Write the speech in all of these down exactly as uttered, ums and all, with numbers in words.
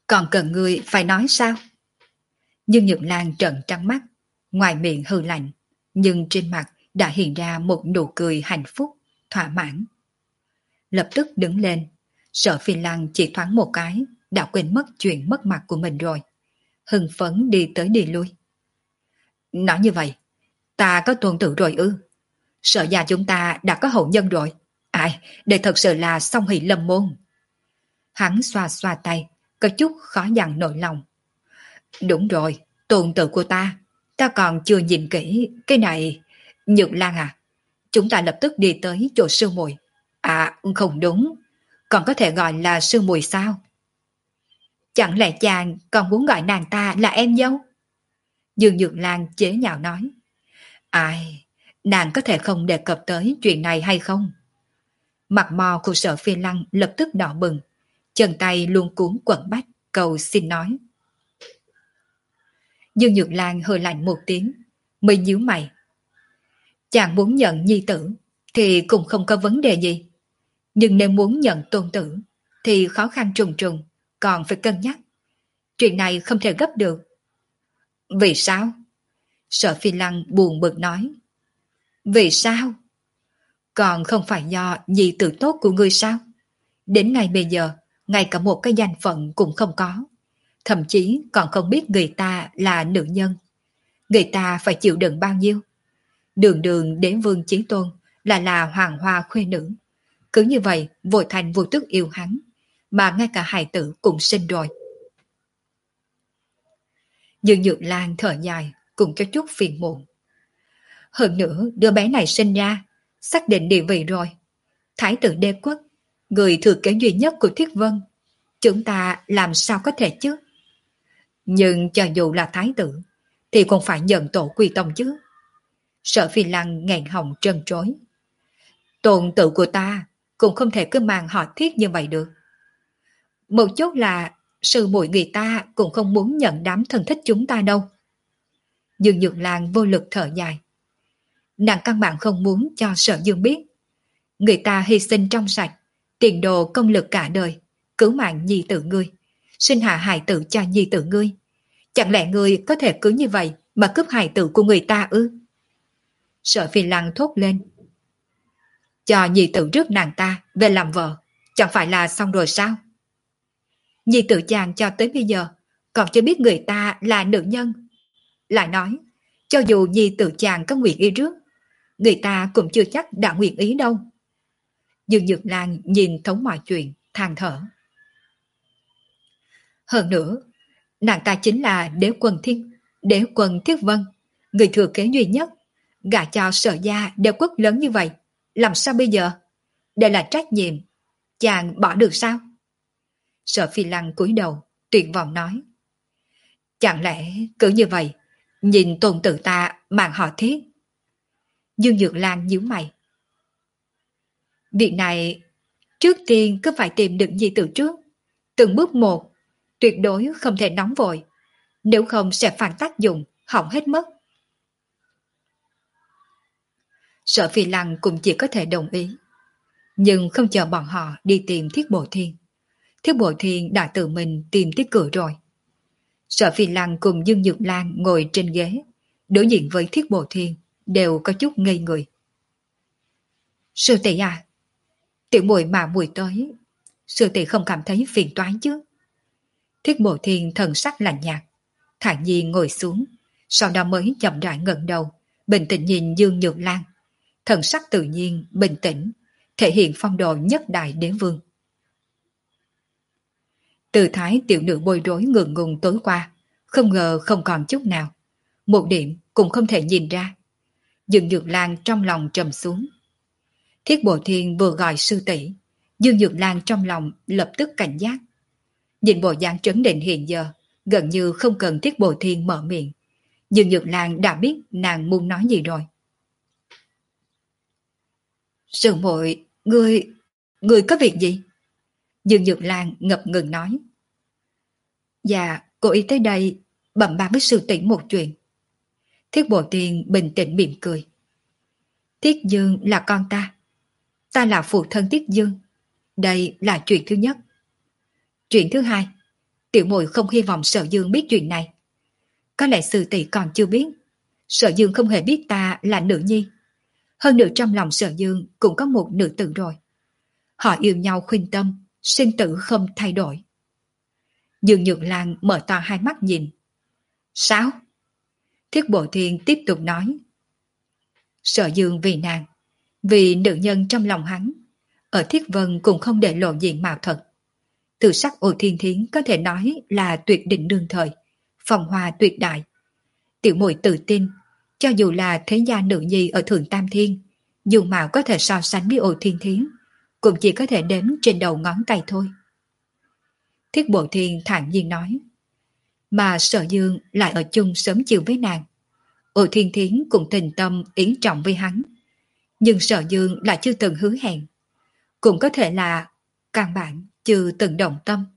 Còn cần ngươi phải nói sao? Nhưng Nhược Lan trợn trắng mắt, ngoài miệng hừ lạnh, nhưng trên mặt đã hiện ra một nụ cười hạnh phúc, thỏa mãn. Lập tức đứng lên, Sở Phi Lăng chỉ thoáng một cái, đã quên mất chuyện mất mặt của mình rồi. Hưng phấn đi tới đi lui. Nói như vậy, ta có tôn tử rồi ư? Sở gia chúng ta đã có hậu nhân rồi. Ai, đây thật sự là song hỷ lâm môn. Hắn xoa xoa tay, có chút khó dằn nỗi lòng. Đúng rồi, tôn tử của ta, ta còn chưa nhìn kỹ cái này. Nhược Lan à, chúng ta lập tức đi tới chỗ sư muội. À, không đúng, còn có thể gọi là sư muội sao? Chẳng lẽ chàng còn muốn gọi nàng ta là em dâu? Dương Nhược Lan chế nhạo nói. Ai, nàng có thể không đề cập tới chuyện này hay không? Mặt mò của Sở Phi Lăng lập tức đỏ bừng, chân tay luôn cuốn quẩn bách, cầu xin nói. Dương Nhược Lan hơi lạnh một tiếng, mới nhíu mày. Chàng muốn nhận nhi tử thì cũng không có vấn đề gì. Nhưng nếu muốn nhận tôn tử thì khó khăn trùng trùng, còn phải cân nhắc. Chuyện này không thể gấp được. Vì sao? Sở Phi Lăng buồn bực nói. Vì sao? Còn không phải do nhi tử tốt của ngươi sao? Đến ngày bây giờ, ngay cả một cái danh phận cũng không có. Thậm chí còn không biết người ta là nữ nhân. Người ta phải chịu đựng bao nhiêu? Đường đường đế vương chí tôn là là hoàng hoa khuê nữ. Cứ như vậy vội thành vô tức yêu hắn, mà ngay cả hài tử cũng sinh rồi. Dương Nhược Lan thở dài, cũng có chút phiền muộn. Hơn nữa đứa bé này sinh ra, xác định địa vị rồi. Thái tử đế quốc, người thừa kế duy nhất của Thiết Vân. Chúng ta làm sao có thể chứ? Nhưng cho dù là thái tử, thì cũng phải nhận tổ quy tông chứ. Sở Phi Lăng nghẹn họng trân trối. Tôn tử của ta cũng không thể cứ mang họ Thiết như vậy được. Một chút là sư muội người ta cũng không muốn nhận đám thân thích chúng ta đâu. Dương Nhược Lan vô lực thở dài. Nàng căn bản không muốn cho Sở Dương biết. Người ta hy sinh trong sạch, tiền đồ công lực cả đời, cứu mạng nhi tử ngươi, sinh hạ hài tử cho nhi tử ngươi. Chẳng lẽ ngươi có thể cứ như vậy mà cướp hài tử của người ta ư? Sở Phi Lăng thốt lên. Cho nhi tử rước nàng ta về làm vợ, chẳng phải là xong rồi sao? Nhi tử chàng cho tới bây giờ còn chưa biết người ta là nữ nhân. Lại nói, cho dù nhi tử chàng có nguyện ý rước, người ta cũng chưa chắc đã nguyện ý đâu. Dương Nhược Lan nhìn thấu mọi chuyện, than thở. Hơn nữa, nàng ta chính là đế quân thiên, đế quân Thiết Vân, người thừa kế duy nhất, gả cho Sở gia đế quốc lớn như vậy, làm sao bây giờ? Đây là trách nhiệm, chàng bỏ được sao? Sở Phi Lăng cúi đầu, tuyệt vọng nói. Chẳng lẽ cứ như vậy, nhìn tôn tử ta mạng họ Thiết? Dương Nhược Lan nhíu mày. Việc này, trước tiên cứ phải tìm được nhi tử trước, từng bước một, tuyệt đối không thể nóng vội, nếu không sẽ phản tác dụng, hỏng hết mất. Sở Phi Lăng cũng chỉ có thể đồng ý, nhưng không chờ bọn họ đi tìm Thiết Bộ Thiên. Thiết Bộ Thiên đã tự mình tìm tới cửa rồi. Sở Phi Lăng cùng Dương Nhược Lan ngồi trên ghế, đối diện với Thiết Bộ Thiên, đều có chút ngây người. Sư tỷ à, tiểu muội mà muội tới, sư tỷ không cảm thấy phiền toái chứ? Thiết Bộ Thiên thần sắc lạnh nhạt, thản nhiên ngồi xuống, sau đó mới chậm rãi ngẩng đầu, bình tĩnh nhìn Dương Nhược Lan, thần sắc tự nhiên, bình tĩnh, thể hiện phong độ nhất đại đế vương. Từ thái tiểu nữ bối rối ngượng ngùng tối qua, không ngờ không còn chút nào, một điểm cũng không thể nhìn ra. Dương Nhược Lan trong lòng trầm xuống. Thiết Bộ Thiên vừa gọi sư tỷ, Dương Nhược Lan trong lòng lập tức cảnh giác. Nhìn bộ dáng trấn định hiện giờ, gần như không cần Thiết Bộ Thiên mở miệng, Dương Nhược Lan đã biết nàng muốn nói gì rồi. Sư muội, ngươi, ngươi có việc gì? Dương Nhược Lan ngập ngừng nói. Dạ, cô ý tới đây bẩm báo với sư tỷ một chuyện. Thiết Bộ Thiên bình tĩnh mỉm cười. Tiết Dương là con ta, ta là phụ thân Tiết Dương. Đây là chuyện thứ nhất. Chuyện thứ hai, Tiểu muội không hy vọng Sở Dương biết chuyện này. Có lẽ sư tỷ còn chưa biết. Sở Dương không hề biết ta là nữ nhi. Hơn nữa trong lòng Sở Dương cũng có một nữ tử rồi. Họ yêu nhau khuyên tâm, sinh tử không thay đổi. Dương Nhược Lan mở to hai mắt nhìn. Sao? Thiết Bộ Thiên tiếp tục nói. Sở Dương vì nàng, vì nữ nhân trong lòng hắn, ở Thiết Vân cũng không để lộ diện mạo thật. Từ sắc Ô Thiên Thiến có thể nói là tuyệt đỉnh đương thời, phong hoa tuyệt đại. Tiểu muội tự tin, cho dù là thế gia nữ nhi ở Thượng Tam Thiên, dù mạo có thể so sánh với Ô Thiên Thiến, cũng chỉ có thể đếm trên đầu ngón tay thôi. Thiết Bộ Thiên thản nhiên nói. Mà Sở Dương lại ở chung sớm chiều với nàng. Ô Thiên Thiến cũng tình tâm yến trọng với hắn. Nhưng Sở Dương lại chưa từng hứa hẹn. Cũng có thể là căn bản chưa từng động tâm.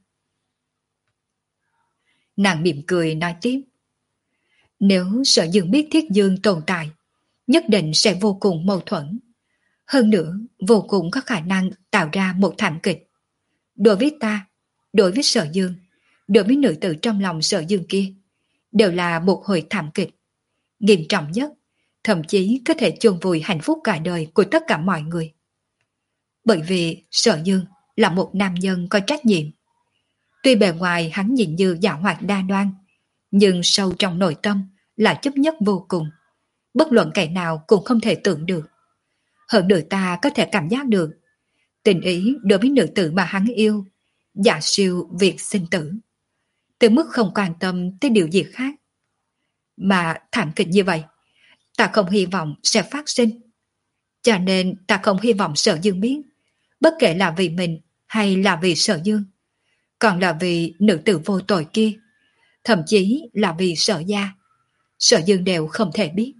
Nàng mỉm cười nói tiếp. Nếu Sở Dương biết Thiết Dương tồn tại, nhất định sẽ vô cùng mâu thuẫn. Hơn nữa, vô cùng có khả năng tạo ra một thảm kịch. Đối với ta, đối với Sở Dương, đối với nữ tử trong lòng Sở Dương kia, đều là một hồi thảm kịch. Nghiêm trọng nhất, thậm chí có thể chôn vùi hạnh phúc cả đời của tất cả mọi người. Bởi vì Sở Dương là một nam nhân có trách nhiệm. Tuy bề ngoài hắn nhìn như dạo hoạt đa đoan, nhưng sâu trong nội tâm là chấp nhất vô cùng. Bất luận kẻ nào cũng không thể tưởng được. Hơn nữa ta có thể cảm giác được tình ý đối với nữ tử mà hắn yêu, dạ siêu việc sinh tử, tới mức không quan tâm tới điều gì khác. Mà thảm kịch như vậy, ta không hy vọng sẽ phát sinh. Cho nên ta không hy vọng Sở Dương biết, bất kể là vì mình hay là vì Sở Dương, còn là vì nữ tử vô tội kia, thậm chí là vì Sở gia, Sở Dương đều không thể biết.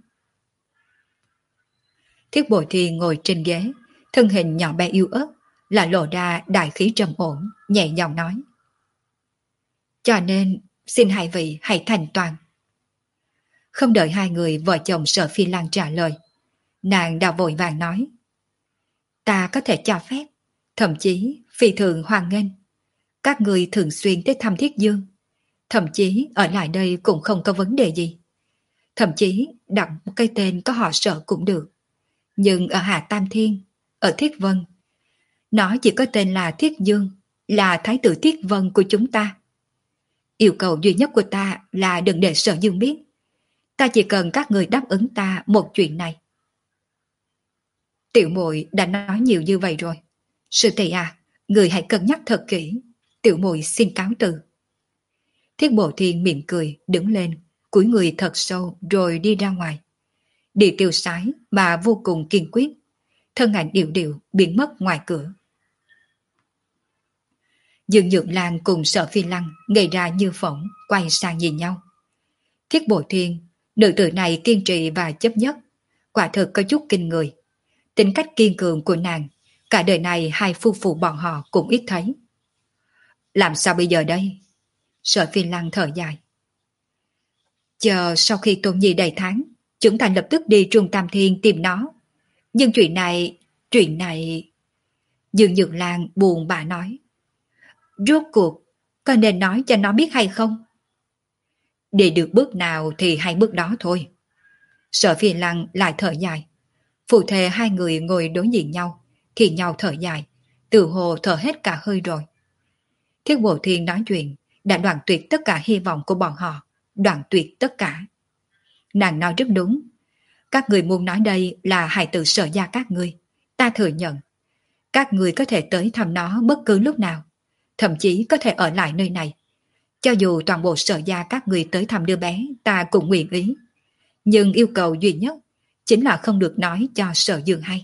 Thiết Bội Thiên ngồi trên ghế, thân hình nhỏ bé yếu ớt, là lộ ra đại khí trầm ổn, nhẹ nhàng nói. Cho nên, xin hai vị hãy thành toàn. Không đợi hai người vợ chồng Sở Phi Lăng trả lời, nàng đã vội vàng nói. Ta có thể cho phép, thậm chí phi thường hoan nghênh. Các người thường xuyên tới thăm Thiết Dương, thậm chí ở lại đây cũng không có vấn đề gì. Thậm chí đặt một cái tên có họ Sở cũng được. Nhưng ở Hạ Tam Thiên, ở Thiết Vân, nó chỉ có tên là Thiết Dương, là thái tử Thiết Vân của chúng ta. Yêu cầu duy nhất của ta là đừng để Sở Dương biết. Ta chỉ cần các người đáp ứng ta một chuyện này. Tiểu muội đã nói nhiều như vậy rồi. Sư tỷ à, người hãy cân nhắc thật kỹ. Tiểu muội xin cáo từ. Thiết Bộ Thiên mỉm cười, đứng lên, cúi người thật sâu rồi đi ra ngoài. Đi tiêu sái mà vô cùng kiên quyết, thân ảnh điệu điệu biến mất ngoài cửa. Dương Nhược Lan cùng Sở Phi Lăng ngây ra như phỏng, quay sang nhìn nhau. Thiết Bộ Thiên, nữ tử này kiên trì và chấp nhất, quả thực có chút kinh người. Tính cách kiên cường của nàng, cả đời này hai phu phụ bọn họ cũng ít thấy. Làm sao bây giờ đây? Sở Phi Lăng thở dài. Chờ sau khi Tôn Nhi đầy tháng, chúng ta lập tức đi Trung Tam Thiên tìm nó. Nhưng chuyện này, chuyện này... Dương Nhược Lan buồn bã nói. Rốt cuộc, có nên nói cho nó biết hay không? Đi được bước nào thì hay bước đó thôi. Sở Phi Lăng lại thở dài. Phụ thề hai người ngồi đối diện nhau, thì nhau thở dài, từ hồ thở hết cả hơi rồi. Thiết Bộ Thiên nói chuyện, đã đoạn tuyệt tất cả hy vọng của bọn họ, đoạn tuyệt tất cả. Nàng nói rất đúng. Các người muốn nói đây là hài tử Sở gia các ngươi, ta thừa nhận. Các người có thể tới thăm nó bất cứ lúc nào, thậm chí có thể ở lại nơi này. Cho dù toàn bộ Sở gia các người tới thăm đứa bé, ta cũng nguyện ý. Nhưng yêu cầu duy nhất chính là không được nói cho Sở Dương hay.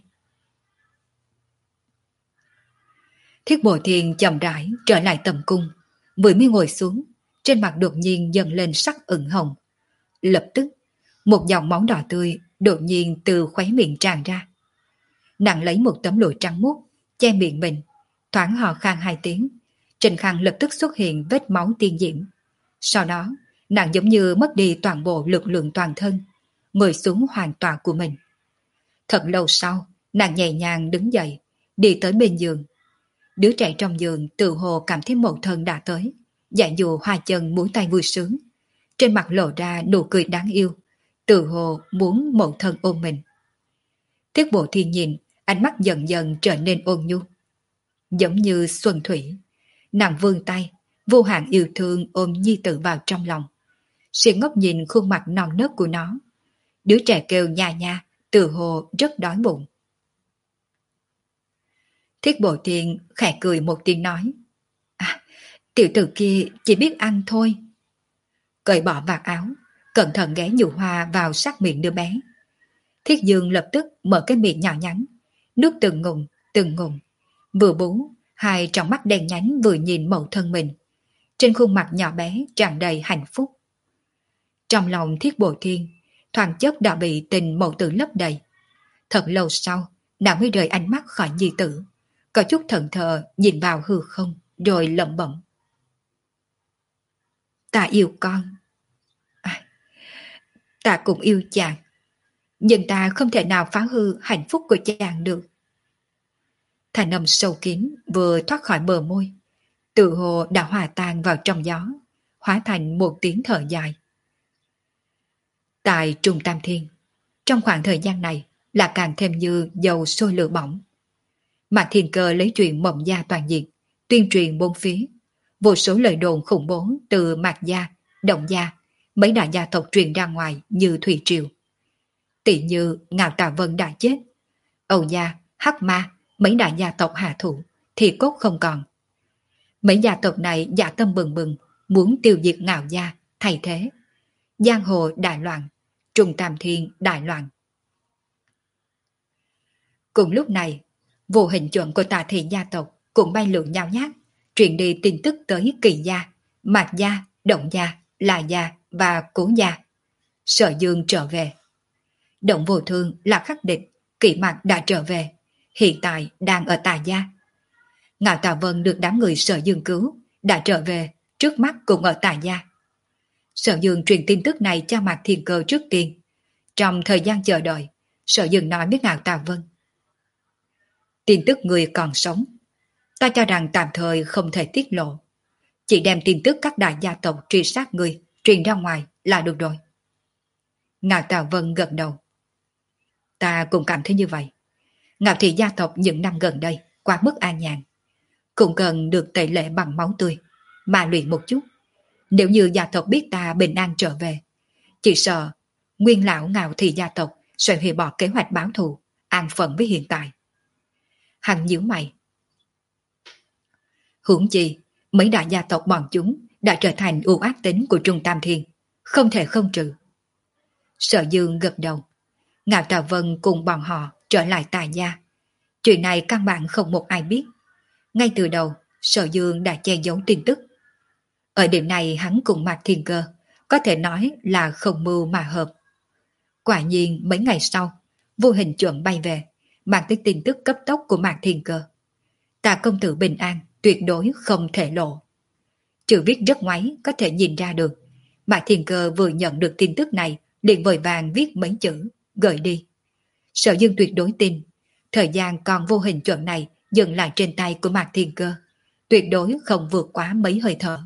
Thiết Bộ Thiên chậm rãi trở lại tầm cung, vừa mới ngồi xuống, trên mặt đột nhiên dần lên sắc ửng hồng. Lập tức, một dòng máu đỏ tươi đột nhiên từ khóe miệng tràn ra. Nàng lấy một tấm lụa trắng muốt che miệng mình, thoáng hò khan hai tiếng, trên khăn lập tức xuất hiện vết máu tiên diễm. Sau đó, nàng giống như mất đi toàn bộ lực lượng toàn thân, ngồi xuống hoàn toàn của mình. Thật lâu sau, nàng nhẹ nhàng đứng dậy, đi tới bên giường. Đứa trẻ trong giường tự hồ cảm thấy mẫu thân đã tới, Dạ dù hoa chân múa tay vui sướng, trên mặt lộ ra nụ cười đáng yêu, tự hồ muốn mẫu thân ôm mình. Thiết Bộ Thiên nhìn, ánh mắt dần dần trở nên ôn nhu. Giống như xuân thủy, nàng vươn tay, vô hạn yêu thương ôm nhi tử vào trong lòng. Sĩ ngốc nhìn khuôn mặt non nớt của nó. Đứa trẻ kêu nha nha, tự hồ rất đói bụng. Thiết Bộ Thiên khẽ cười một tiếng nói. À, tiểu tử kia chỉ biết ăn thôi. Cởi bỏ vạt áo, cẩn thận ghé nhụ hoa vào sát miệng đứa bé. Thiết Dương lập tức mở cái miệng nhỏ nhắn, nước từng ngụm, từng ngụm, vừa bú, hai trong mắt đen nhánh vừa nhìn mẫu thân mình. Trên khuôn mặt nhỏ bé tràn đầy hạnh phúc. Trong lòng Thiết Bộ Thiên, thoáng chốc đã bị tình mẫu tử lấp đầy. Thật lâu sau, nàng mới rời ánh mắt khỏi nhi tử, có chút thẫn thờ nhìn vào hư không, rồi lẩm bẩm. Ta yêu con. À, ta cũng yêu chàng. Nhưng ta không thể nào phá hư hạnh phúc của chàng được. Thanh âm sâu kín vừa thoát khỏi bờ môi, tự hồ đã hòa tan vào trong gió, hóa thành một tiếng thở dài. Tại Trung Tam Thiên, trong khoảng thời gian này là càng thêm như dầu sôi lửa bỏng. Mạc Thiên Cơ lấy chuyện Mộng Gia toàn diện, tuyên truyền bốn phía, vô số lời đồn khủng bố từ Mạc Gia, Động Gia, mấy đại gia tộc truyền ra ngoài như thủy triều. Tỷ như Ngạo Tà Vân đã chết, Âu Gia, Hắc Ma, mấy đại gia tộc hạ thủ, thì cốt không còn. Mấy gia tộc này dạ tâm bừng bừng, muốn tiêu diệt Ngạo Gia, thay thế. Giang hồ đại loạn, Trung Tam Thiên đại loạn. Cùng lúc này, vô hình chuẩn của Tà Thị gia tộc cũng bay lượn nhao nhác, truyền đi tin tức tới Kỳ Gia, Mạc Gia, Động Gia, La Gia và Cố Gia. Sở Dương trở về. Động Vô Thương là khắc địch, Kỷ Mạc đã trở về, hiện tại đang ở Tà Gia. Ngạo Tà Vân được đám người Sở Dương cứu, đã trở về, trước mắt cũng ở Tà Gia. Sở Dương truyền tin tức này cho Mạc Thiên Cơ trước tiên. Trong thời gian chờ đợi, Sở Dương nói với Ngạo Tà Vân. Tin tức người còn sống, ta cho rằng tạm thời không thể tiết lộ. Chỉ đem tin tức các đại gia tộc truy sát người truyền ra ngoài là được rồi. Ngạo Tà Vân gật đầu. Ta cũng cảm thấy như vậy. Ngạo Thị gia tộc những năm gần đây quá mức an nhàn, cũng cần được tẩy lệ bằng máu tươi, mà luyện một chút. Nếu như gia tộc biết ta bình an trở về, chỉ sợ nguyên lão Ngạo Thị gia tộc sẽ hủy bỏ kế hoạch báo thù, an phận với hiện tại. Hắn nhíu mày. Huống chi, mấy đại gia tộc bọn chúng đã trở thành ưu ác tính của Trung Tam Thiên, không thể không trừ. Sở Dương gật đầu. Ngạo Tà Vân cùng bọn họ trở lại Tà Gia. Chuyện này căn bản không một ai biết. Ngay từ đầu, Sở Dương đã che giấu tin tức. Ở điểm này hắn cùng Mạc Thiên Cơ có thể nói là không mưu mà hợp. Quả nhiên mấy ngày sau, vô hình chuẩn bay về, mang tới tin tức cấp tốc của Mạc Thiên Cơ. Tà công tử bình an, tuyệt đối không thể lộ. Chữ viết rất ngoáy, có thể nhìn ra được. Mạc Thiên Cơ vừa nhận được tin tức này, liền vội vàng viết mấy chữ, gửi đi. Sở Dương tuyệt đối tin, thời gian còn vô hình chuẩn này dừng lại trên tay của Mạc Thiên Cơ, tuyệt đối không vượt quá mấy hơi thở.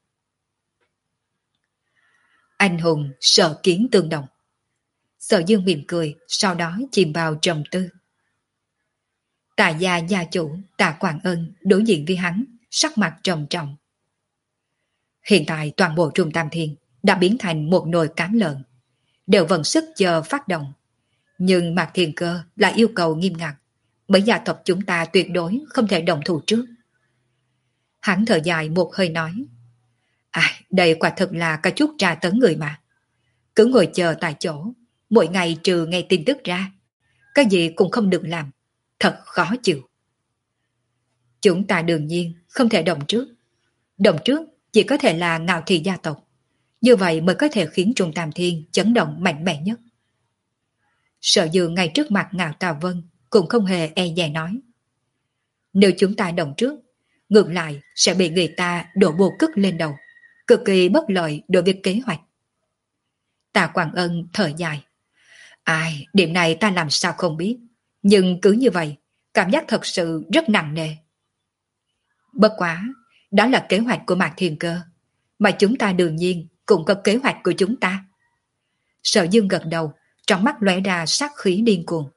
Anh hùng sợ kiến tương đồng. Sở Dương mỉm cười, sau đó chìm vào trầm tư. Tà gia gia chủ Tà Quảng Ân đối diện với hắn, sắc mặt trầm trọng. Hiện tại toàn bộ Trung Tam Thiên đã biến thành một nồi cám lợn, đều vận sức chờ phát động. Nhưng Mạc Thiên Cơ lại yêu cầu nghiêm ngặt, bởi gia tộc chúng ta tuyệt đối không thể động thủ trước. Hắn thở dài một hơi nói. À, đây quả thực là có chút tra tấn người mà. Cứ ngồi chờ tại chỗ, mỗi ngày trừ nghe tin tức ra, cái gì cũng không được làm, thật khó chịu. Chúng ta đương nhiên không thể động trước. Động trước chỉ có thể là Ngạo Thị gia tộc. Như vậy mới có thể khiến Trung Tam Thiên chấn động mạnh mẽ nhất. Sở Dương ngay trước mặt Ngạo Tà Vân cũng không hề e dè nói. Nếu chúng ta động trước, ngược lại sẽ bị người ta đổ bồ cức lên đầu, cực kỳ bất lợi đối với kế hoạch. Tà Quảng Ân thở dài. Ai, điểm này ta làm sao không biết, nhưng cứ như vậy, cảm giác thật sự rất nặng nề. Bất quá, đó là kế hoạch của Mạc Thiên Cơ, mà chúng ta đương nhiên cũng có kế hoạch của chúng ta. Sở Dương gật đầu, trong mắt lóe ra sát khí điên cuồng.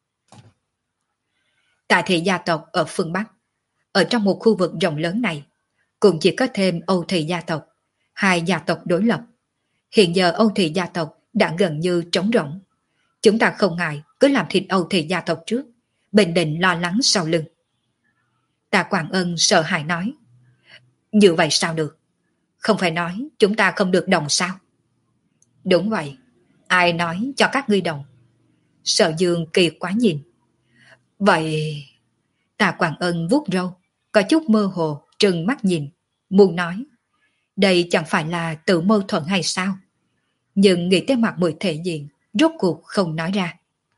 Tại thị gia tộc ở phương Bắc, ở trong một khu vực rộng lớn này, cũng chỉ có thêm Âu Thị gia tộc, hai gia tộc đối lập. Hiện giờ Âu Thị gia tộc đã gần như trống rỗng. Chúng ta không ngại cứ làm thịt Âu Thị gia tộc trước, bình định lo lắng sau lưng. Tạ Quảng Ân sợ hãi nói, như vậy sao được? Không phải nói chúng ta không được đồng sao? Đúng vậy, ai nói cho các ngươi đồng? Sở Dương kỳ quá nhìn. Vậy... Tạ Quảng Ân vuốt râu, có chút mơ hồ, trừng mắt nhìn, muốn nói. Đây chẳng phải là tự mâu thuẫn hay sao? Nhưng nghĩ tới mặt mũi thể diện, rốt cuộc không nói ra.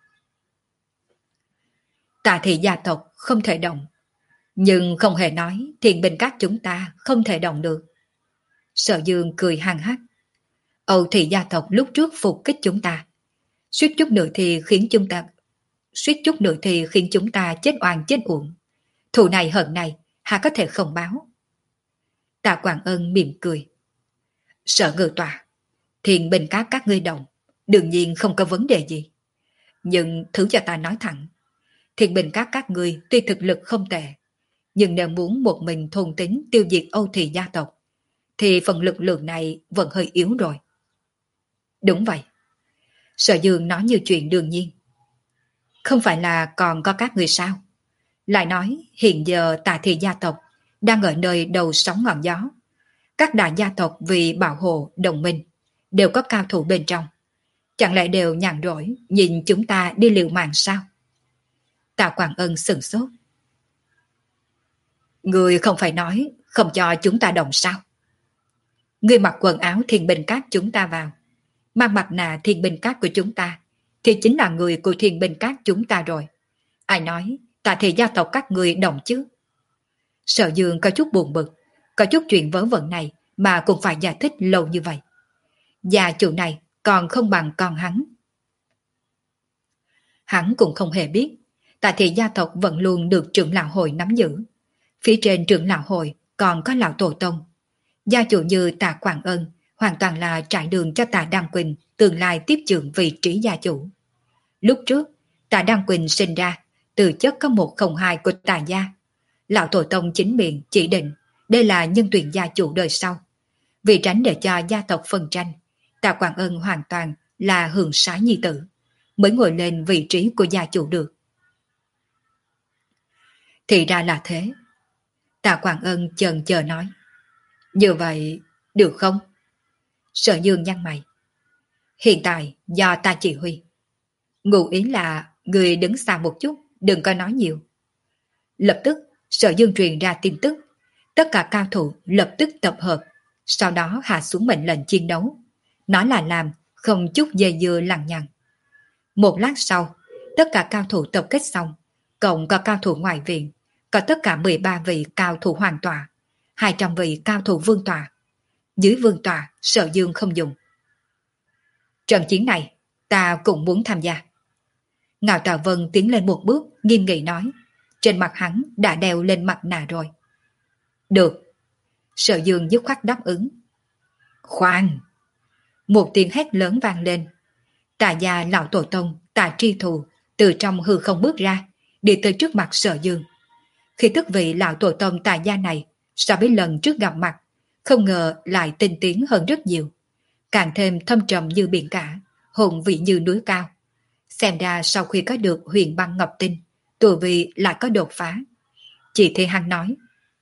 Tạ thị gia tộc không thể động, nhưng không hề nói Thiên Bình Các chúng ta không thể động được. Sở Dương cười hăng hắc. Âu thị gia tộc lúc trước phục kích chúng ta, suýt chút nữa thì khiến chúng ta suýt chút nữa thì khiến chúng ta chết oan chết uổng. Thù này hận này, hà có thể không báo? Tạ Quảng Ân mỉm cười. Sở Ngự Tọa, Thiên Bình Các các ngươi đồng, đương nhiên không có vấn đề gì. Nhưng thứ cho ta nói thẳng, Thiên Bình Các các ngươi tuy thực lực không tệ, nhưng nếu muốn một mình thôn tính tiêu diệt Âu Thị gia tộc, thì phần lực lượng này vẫn hơi yếu rồi. Đúng vậy. Sở Dương nói như chuyện đương nhiên. Không phải là còn có các người sao? Lại nói hiện giờ Tạ thị gia tộc đang ở nơi đầu sóng ngọn gió. Các đại gia tộc vì bảo hộ đồng minh đều có cao thủ bên trong. Chẳng lẽ đều nhàn rỗi nhìn chúng ta đi liều mạng sao? Tạ Quảng Ân sửng sốt. Người không phải nói không cho chúng ta đồng sao? Người mặc quần áo Thiên Bình Các chúng ta vào, mang mặt nạ Thiên Bình Các của chúng ta, thì chính là người của Thiên Bình Các chúng ta rồi. Ai nói Tạ thị gia tộc các người đồng chứ? Sở Dương có chút buồn bực, có chút chuyện vớ vẩn này mà cũng phải giải thích lâu như vậy. Gia chủ này còn không bằng con hắn. Hắn cũng không hề biết, Tạ thị gia tộc vẫn luôn được trưởng lão hội nắm giữ. Phía trên trưởng lão hội còn có lão tổ tông. Gia chủ như Tạ Quảng Ân hoàn toàn là trải đường cho Tạ Đăng Quỳnh tương lai tiếp trưởng vị trí gia chủ. Lúc trước, Tạ Đăng Quỳnh sinh ra, từ chất có một không hai của Tạ gia. Lão tổ tông chính miệng chỉ định đây là nhân tuyển gia chủ đời sau. Vì tránh để cho gia tộc phân tranh, Tạ Quảng Ân hoàn toàn là hưởng sái nhi tử, mới ngồi lên vị trí của gia chủ được. Thì ra là thế. Tạ Quảng Ân chần chờ nói. Như vậy, được không? Sở Dương nhăn mày. Hiện tại, do ta chỉ huy. Ngụ ý là người đứng xa một chút, đừng có nói nhiều. Lập tức, Sở Dương truyền ra tin tức. Tất cả cao thủ lập tức tập hợp, sau đó hạ xuống mệnh lệnh chiến đấu. Nói là làm, không chút dây dưa lằng nhằng. Một lát sau, tất cả cao thủ tập kết xong, cộng có cao thủ ngoại viện, có tất cả mười ba vị cao thủ hoàng tọa, hai trăm vị cao thủ vương tọa. Dưới vương tọa, Sở Dương không dùng. Trận chiến này, ta cũng muốn tham gia. Ngạo Tà Vân tiến lên một bước, nghiêm nghị nói. Trên mặt hắn đã đeo lên mặt nạ rồi. Được. Sở Dương dứt khoát đáp ứng. Khoan! Một tiếng hét lớn vang lên. Tạ gia lão tổ tông, Tạ Tri Thù, từ trong hư không bước ra, đi tới trước mặt Sở Dương. Khi tức vị lão tổ tông Tạ gia này, so với lần trước gặp mặt, không ngờ lại tinh tiến hơn rất nhiều. Càng thêm thâm trầm như biển cả, hùng vị như núi cao. Xem ra sau khi có được huyền băng ngọc tinh, tu vi lại có đột phá. Chỉ thấy hắn nói.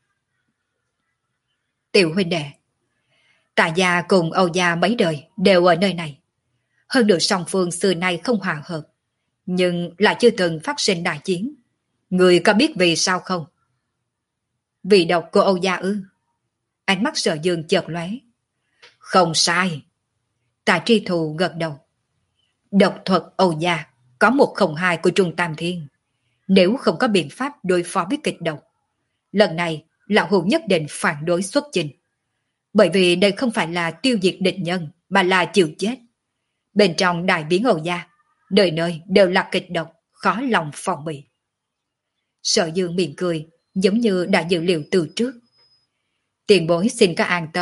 Tiểu huynh đệ, Tạ gia cùng Âu gia mấy đời đều ở nơi này. Hơn được song phương xưa nay không hòa hợp, nhưng lại chưa từng phát sinh đại chiến. Người có biết vì sao không? Vì độc của Âu gia ư? Ánh mắt Sở Dương chợt lóe. Không sai. Tạ Tri Thù gật đầu. Độc thuật Âu gia có một không hai của Trung Tam Thiên. Nếu không có biện pháp đối phó với kịch độc, lần này lão hữu nhất định phản đối xuất chinh. Bởi vì đây không phải là tiêu diệt địch nhân, mà là chịu chết. Bên trong đại biến Âu gia, đời nơi đều là kịch độc, khó lòng phòng bị. Sở Dương mỉm cười, giống như đã dự liệu từ trước. Tiền bối xin có an tâm,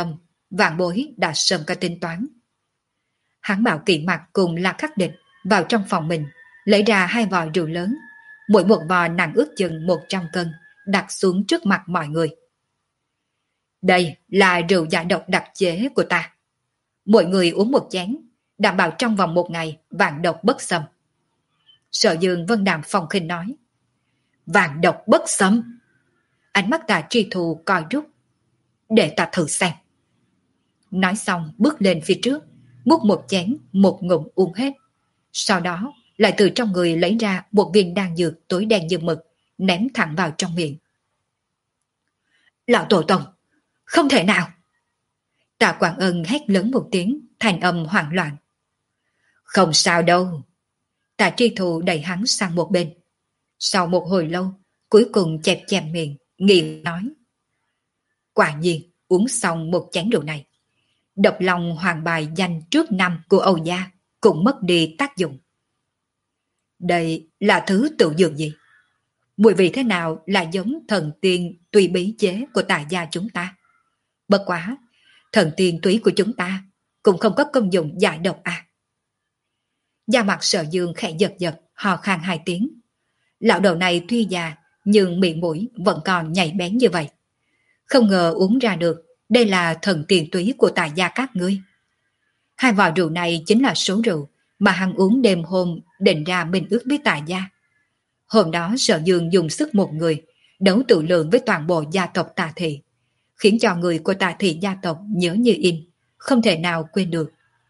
vạn bối đã sớm có tính toán. Hắn bảo Kỵ Mặc cùng La Khắc Địch vào trong phòng mình, lấy ra hai vò rượu lớn, mỗi một vò nặng ước chừng một trăm cân, đặt xuống trước mặt mọi người. Đây là rượu giải độc đặc chế của ta. Mỗi người uống một chén, đảm bảo trong vòng một ngày vạn độc bất xâm. Sở Dương vân đạm phong khinh nói. Vạn độc bất xâm. Ánh mắt Tạ Tri Thù coi rút. Để ta thử xem. Nói xong bước lên phía trước, múc một chén một ngụm uống hết. Sau đó lại từ trong người lấy ra một viên đan dược tối đen như mực, ném thẳng vào trong miệng. Lão Tổ Tông, không thể nào! Tạ Quảng Ân hét lớn một tiếng, thành âm hoảng loạn. Không sao đâu. Tạ Tri Thù đẩy hắn sang một bên. Sau một hồi lâu, cuối cùng chẹp chẹp miệng, nghiền nói. Quả nhiên, uống xong một chén rượu này, độc lòng hoàng bài danh trước năm của Âu Gia cũng mất đi tác dụng. Đây là thứ tự dược gì? Mùi vị thế nào là giống thần tiên tùy bí chế của Tạ gia chúng ta? Bất quá, thần tiên túy của chúng ta cũng không có công dụng giải độc à. Da mặt Sở Dương khẽ giật giật, hò khan hai tiếng. Lão đầu này tuy già, nhưng miệng mũi vẫn còn nhạy bén như vậy. Không ngờ uống ra được, đây là thần tiên túy của Tạ gia các ngươi. Hai vò rượu này chính là số rượu mà hắn uống đêm hôm định ra minh ước với Tạ gia. Hôm đó Sở Dương dùng sức một người, đấu tự lượng với toàn bộ gia tộc Tạ thị, khiến cho người của Tạ thị gia tộc nhớ như in, không thể nào quên được.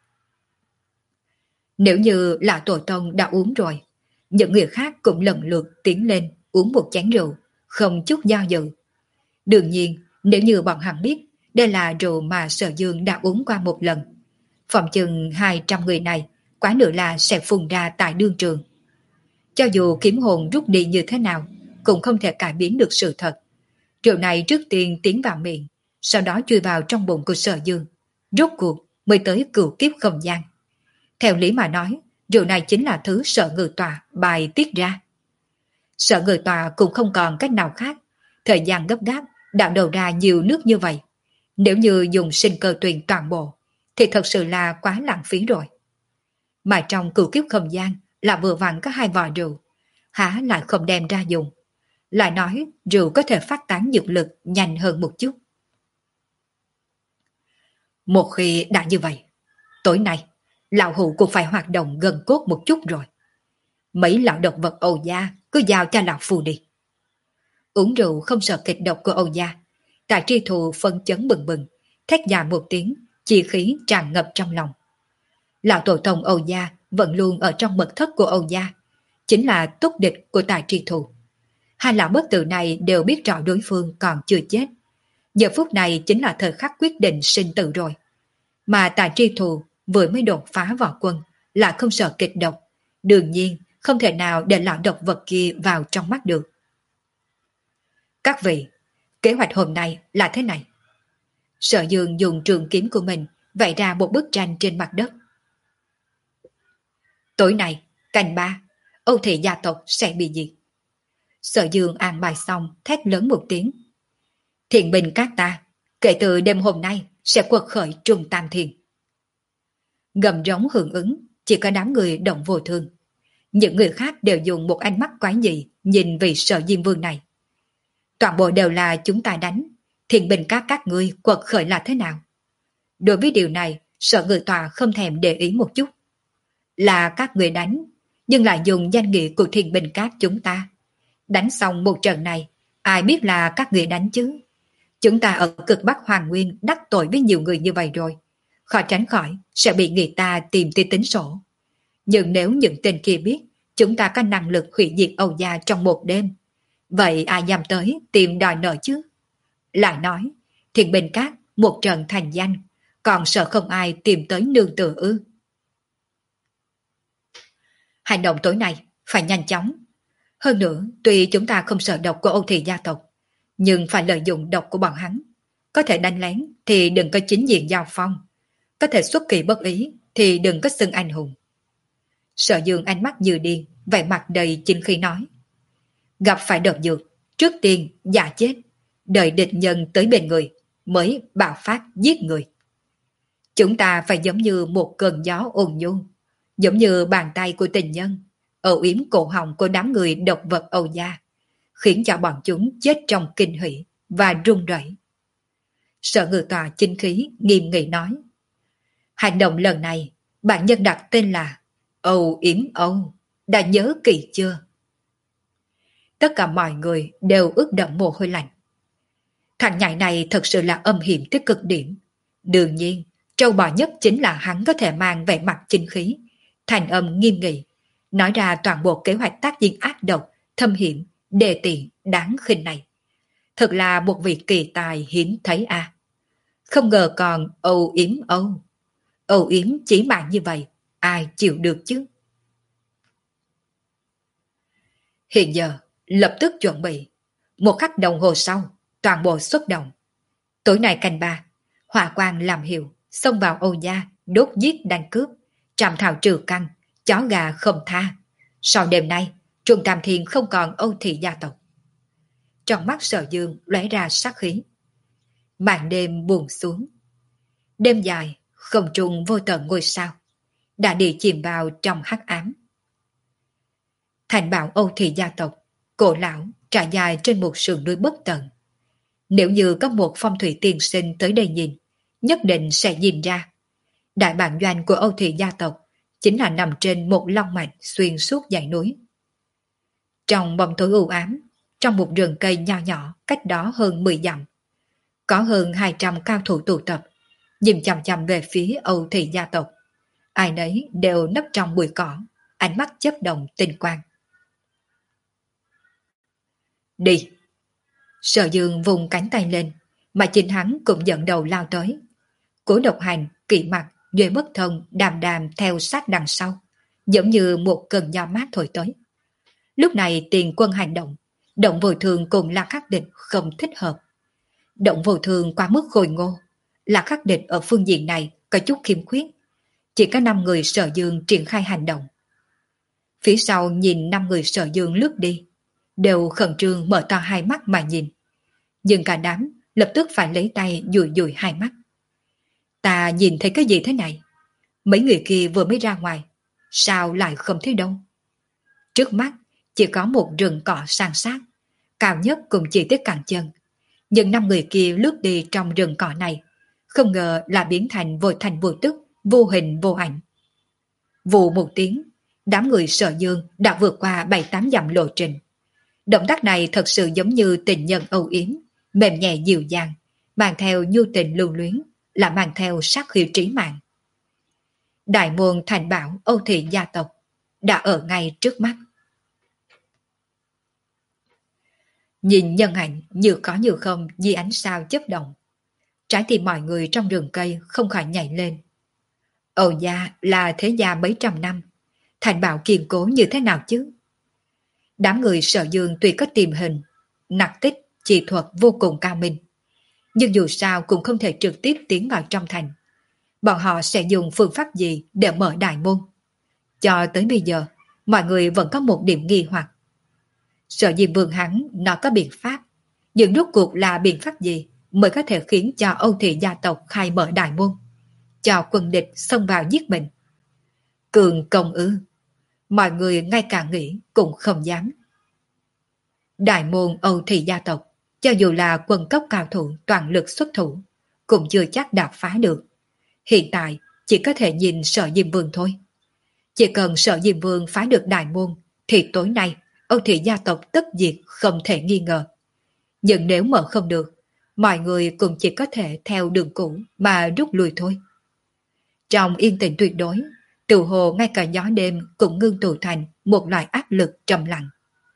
Nếu như là Tổ Tông đã uống rồi, những người khác cũng lần lượt tiến lên uống một chén rượu, không chút do dự. Đương nhiên, nếu như bọn hắn biết đây là rượu mà Sở Dương đã uống qua một lần, phòng chừng hai trăm người này quá nữa là sẽ phun ra tại đương trường. Cho dù kiếm hồn rút đi như thế nào, cũng không thể cải biến được sự thật. Rượu này trước tiên tiến vào miệng, sau đó chui vào trong bụng của Sở Dương. Rốt cuộc mới tới cửu kiếp không gian. Theo lý mà nói, rượu này chính là thứ Sở Ngự Tòa bài tiết ra. Sở Ngự Tòa cũng không còn cách nào khác. Thời gian gấp gáp, đạo đầu ra nhiều nước như vậy. Nếu như dùng sinh cơ tuyền toàn bộ, thì thật sự là quá lãng phí rồi. Mà trong cửu kiếp không gian là vừa vặn có hai vò rượu, há lại không đem ra dùng. Lại nói rượu có thể phát tán dược lực nhanh hơn một chút. Một khi đã như vậy, tối nay lão hữu cũng phải hoạt động gần cốt một chút rồi. Mấy lão độc vật Âu Gia cứ giao cho lão phù đi. Uống rượu không sợ kịch độc của Âu Gia, Tạ Tri Thù phân chấn bừng bừng, thét dài một tiếng, chi khí tràn ngập trong lòng. Lão Tổ Tông Âu Gia vẫn luôn ở trong mật thất của Âu Gia, chính là túc địch của Tạ Tri Thù. Hai lão bất tử này đều biết rõ đối phương còn chưa chết. Giờ phút này chính là thời khắc quyết định sinh tử rồi. Mà Tạ Tri Thù vừa mới đột phá vào quân, lại không sợ kịch độc, đương nhiên không thể nào để lão độc vật kia vào trong mắt được. Các vị, kế hoạch hôm nay là thế này. Sở Dương dùng trường kiếm của mình vẽ ra một bức tranh trên mặt đất. Tối nay, canh ba, Âu thị gia tộc sẽ bị diệt. Sở Dương an bài xong, thét lớn một tiếng. Thiện binh các ta, kể từ đêm hôm nay sẽ quật khởi trùng tam thiền. Gầm rống hưởng ứng, chỉ có đám người động vô thương. Những người khác đều dùng một ánh mắt quái dị nhìn vị Sở Diêm Vương này. Toàn bộ đều là chúng ta đánh, thiện binh các các ngươi quật khởi là thế nào? Đối với điều này, Sở Ngự Tòa không thèm để ý một chút. Là các người đánh, nhưng lại dùng danh nghĩa của thiện binh các chúng ta. Đánh xong một trận này, ai biết là các người đánh chứ? Chúng ta ở cực Bắc Hoàng Nguyên đắc tội với nhiều người như vậy rồi. Khó tránh khỏi sẽ bị người ta tìm tới tính sổ. Nhưng nếu những tên kia biết chúng ta có năng lực hủy diệt Âu Gia trong một đêm, vậy ai dám tới tìm đòi nợ chứ? Lại nói, thiện binh các một trận thành danh, còn sợ không ai tìm tới nương tựa ư? Hành động tối nay phải nhanh chóng. Hơn nữa, tuy chúng ta không sợ độc của Âu thị gia tộc, nhưng phải lợi dụng độc của bọn hắn. Có thể đánh lén thì đừng có chính diện giao phong. Có thể xuất kỳ bất ý thì đừng có xưng anh hùng. Sở Dương ánh mắt như điên, vẻ mặt đầy chính khí nói. Gặp phải độc dược, trước tiên giả chết, đợi địch nhân tới bên người, mới bạo phát giết người. Chúng ta phải giống như một cơn gió ôn nhu, giống như bàn tay của tình nhân, âu yếm cổ họng của đám người độc vật Âu gia, khiến cho bọn chúng chết trong kinh hỉ và run rẩy. Sở Ngự Tòa chính khí nghiêm nghị nói, hành động lần này bạn nhân đặt tên là Âu Yếm Âu, đã nhớ kỹ chưa? Tất cả mọi người đều ướt đẫm mồ hôi lạnh. Thằng nhãi này thật sự là âm hiểm tới cực điểm. Đương nhiên, trâu bò nhất chính là hắn có thể mang vẻ mặt chính khí, thành âm nghiêm nghị, nói ra toàn bộ kế hoạch tác chiến ác độc, thâm hiểm, đề tiện, đáng khinh này. Thật là một vị kỳ tài hiếm thấy à. Không ngờ còn âu yếm âu. Âu yếm chỉ mạng như vậy, ai chịu được chứ? Hiện giờ, lập tức chuẩn bị. Một khắc đồng hồ sau, toàn bộ xuất động. Tối nay canh ba, hỏa quang làm hiệu, xông vào Âu gia, đốt giết đánh cướp, trảm thảo trừ căn, chó gà không tha. Sau đêm nay, Trung Tam Thiên không còn Âu thị gia tộc. Trong mắt Sở Dương lóe ra sát khí. Màn đêm buông xuống. Đêm dài, không trung vô tận ngôi sao, đã đi chìm vào trong hắc ám. Thành bảo Âu thị gia tộc, cổ lão trải dài trên một sườn núi bất tận. Nếu như có một phong thủy tiên sinh tới đây nhìn, nhất định sẽ nhìn ra. Đại bản doanh của Âu thị gia tộc chính là nằm trên một long mạch xuyên suốt dãy núi. Trong bóng tối u ám, trong một rừng cây nho nhỏ cách đó hơn mười dặm, có hơn hai trăm cao thủ tụ tập, nhìn chằm chằm về phía Âu thị gia tộc. Ai nấy đều nấp trong bụi cỏ, ánh mắt chớp động tinh quang. Đi! Sở Dương vùng cánh tay lên, mà chính hắn cũng dẫn đầu lao tới. Cố Độc Hành, Kỵ Mặc, Duệ Bất Thông đàm đàm theo sát đằng sau, giống như một cơn gió mát thổi tới. Lúc này Tiền Quân hành động, Động Vô Thường cùng La Khắc Địch không thích hợp. Động Vô Thường quá mức khôi ngô, La Khắc Địch ở phương diện này có chút khiếm khuyết. Chỉ có năm người Sở Dương triển khai hành động. Phía sau nhìn năm người Sở Dương lướt đi, đều khẩn trương mở to hai mắt mà nhìn. Nhưng cả đám lập tức phải lấy tay dùi dùi hai mắt. Ta nhìn thấy cái gì thế này? Mấy người kia vừa mới ra ngoài, sao lại không thấy đâu? Trước mắt chỉ có một rừng cỏ san sát, cao nhất cũng chỉ tới cẳng chân. Nhưng năm người kia lướt đi trong rừng cỏ này, không ngờ là biến thành vô thành vô tức, vô hình vô ảnh. Vù một tiếng, đám người Sở Dương đã vượt qua bảy tám dặm lộ trình. Động tác này thật sự giống như tình nhân âu yếm, mềm nhẹ dịu dàng, mang theo nhu tình lưu luyến, là mang theo sát khí trí mạng. Đại môn thành bảo Âu thị gia tộc đã ở ngay trước mắt. Nhìn nhân ảnh như có như không vì ánh sao chớp động. Trái tim mọi người trong rừng cây không khỏi nhảy lên. Âu gia là thế gia mấy trăm năm, thành bảo kiên cố như thế nào chứ? Đám người Sở Dương tuy có tìm hình, nặc tích, chỉ thuật vô cùng cao minh, nhưng dù sao cũng không thể trực tiếp tiến vào trong thành. Bọn họ sẽ dùng phương pháp gì để mở đại môn? Cho tới bây giờ, mọi người vẫn có một điểm nghi hoặc. Sở Diêm Vương hắn nó có biện pháp, nhưng rốt cuộc là biện pháp gì mới có thể khiến cho Âu thị gia tộc khai mở đại môn, cho quân địch xông vào giết mình? Cường công ư? Mọi người ngay cả nghĩ cũng không dám. Đại môn Âu thị gia tộc, cho dù là quân cấp cao thủ toàn lực xuất thủ, cũng chưa chắc đạp phá được. Hiện tại chỉ có thể nhìn Sở Diêm Vương thôi. Chỉ cần Sở Diêm Vương phá được đại môn, thì tối nay Âu thị gia tộc tất diệt không thể nghi ngờ. Nhưng nếu mở không được, mọi người cũng chỉ có thể theo đường cũ mà rút lui thôi. Trong yên tĩnh tuyệt đối, tự hồ ngay cả gió đêm cũng ngưng tụ thành một loại áp lực trầm lặng.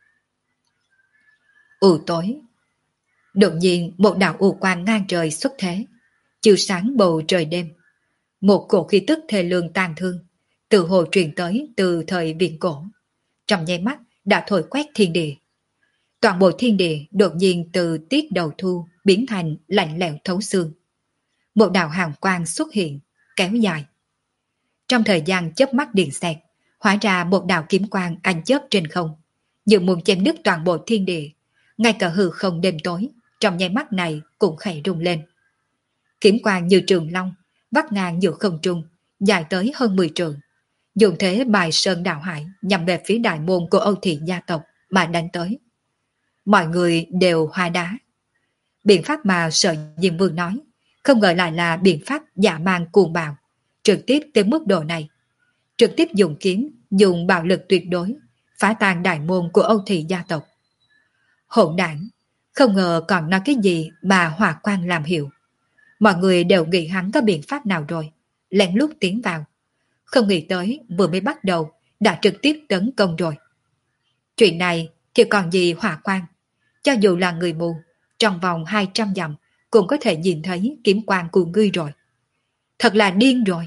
U tối. Đột nhiên một đạo u quang ngang trời xuất thế, chiếu sáng bầu trời đêm. Một cổ khí tức thê lương tàn thương, tự hồ truyền tới từ thời viễn cổ. Trong nháy mắt đã thổi quét thiên địa. Toàn bộ thiên địa đột nhiên từ tiết đầu thu biến thành lạnh lẽo thấu xương. Một đạo hàn quang xuất hiện, kéo dài. Trong thời gian chớp mắt điện xẹt, hóa ra một đạo kiếm quang ánh chớp trên không, như muốn chém đứt toàn bộ thiên địa. Ngay cả hư không đêm tối, trong nháy mắt này cũng khẽ rung lên. Kiếm quang như trường long, vắt ngang giữa không trung, dài tới hơn mười trượng, dùng thế bài sơn đảo hải nhằm về phía đại môn của Âu Thị gia tộc mà đánh tới. Mọi người đều hoa đá. Biện pháp mà Sở Diêm Vương nói, không ngờ lại là biện pháp giả mang cuồng bạo, trực tiếp tới mức độ này. Trực tiếp dùng kiếm, dùng bạo lực tuyệt đối, phá tan đại môn của Âu Thị gia tộc. Hỗn đảng, không ngờ còn nói cái gì mà Hòa Quang làm hiệu. Mọi người đều nghĩ hắn có biện pháp nào rồi, lén lút tiến vào. Không nghĩ tới vừa mới bắt đầu đã trực tiếp tấn công rồi. Chuyện này thì còn gì Hòa Quang, cho dù là người mù, trong vòng hai trăm dặm cũng có thể nhìn thấy kiếm quang của ngươi rồi. Thật là điên rồi.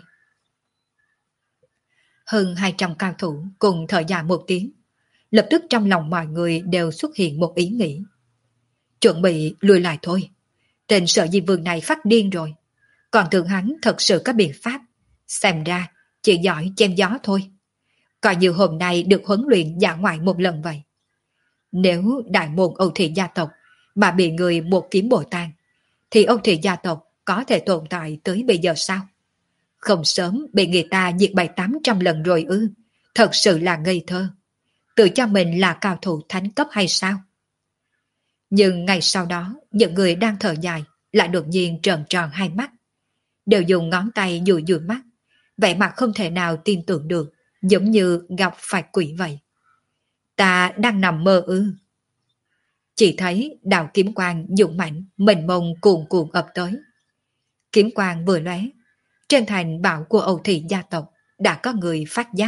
Hơn hai trăm cao thủ cùng thở dài một tiếng. Lập tức trong lòng mọi người đều xuất hiện một ý nghĩ. Chuẩn bị lùi lại thôi. Tên Sở Diêm Vương này phát điên rồi. Còn tưởng hắn thật sự có biện pháp. Xem ra chỉ giỏi chém gió thôi. Coi như hôm nay được huấn luyện dã ngoại một lần vậy. Nếu đại môn Âu Thị gia tộc mà bị người một kiếm bổ tan, thì Âu Thị gia tộc có thể tồn tại tới bây giờ sao? Không sớm bị người ta diệt bảy tám trăm lần rồi ư? Thật sự là ngây thơ. Tự cho mình là cao thủ thánh cấp hay sao? Nhưng ngày sau đó, những người đang thở dài lại đột nhiên trợn tròn hai mắt, đều dùng ngón tay dụi dụi mắt, vẻ mặt không thể nào tin tưởng được, giống như gặp phải quỷ vậy. Ta đang nằm mơ ư? Chỉ thấy đạo kiếm quang dũng mạnh, mênh mông cuồn cuộn ập tới. Kiếm quang vừa lóe, trên thành bảo của Âu Thị gia tộc đã có người phát giác.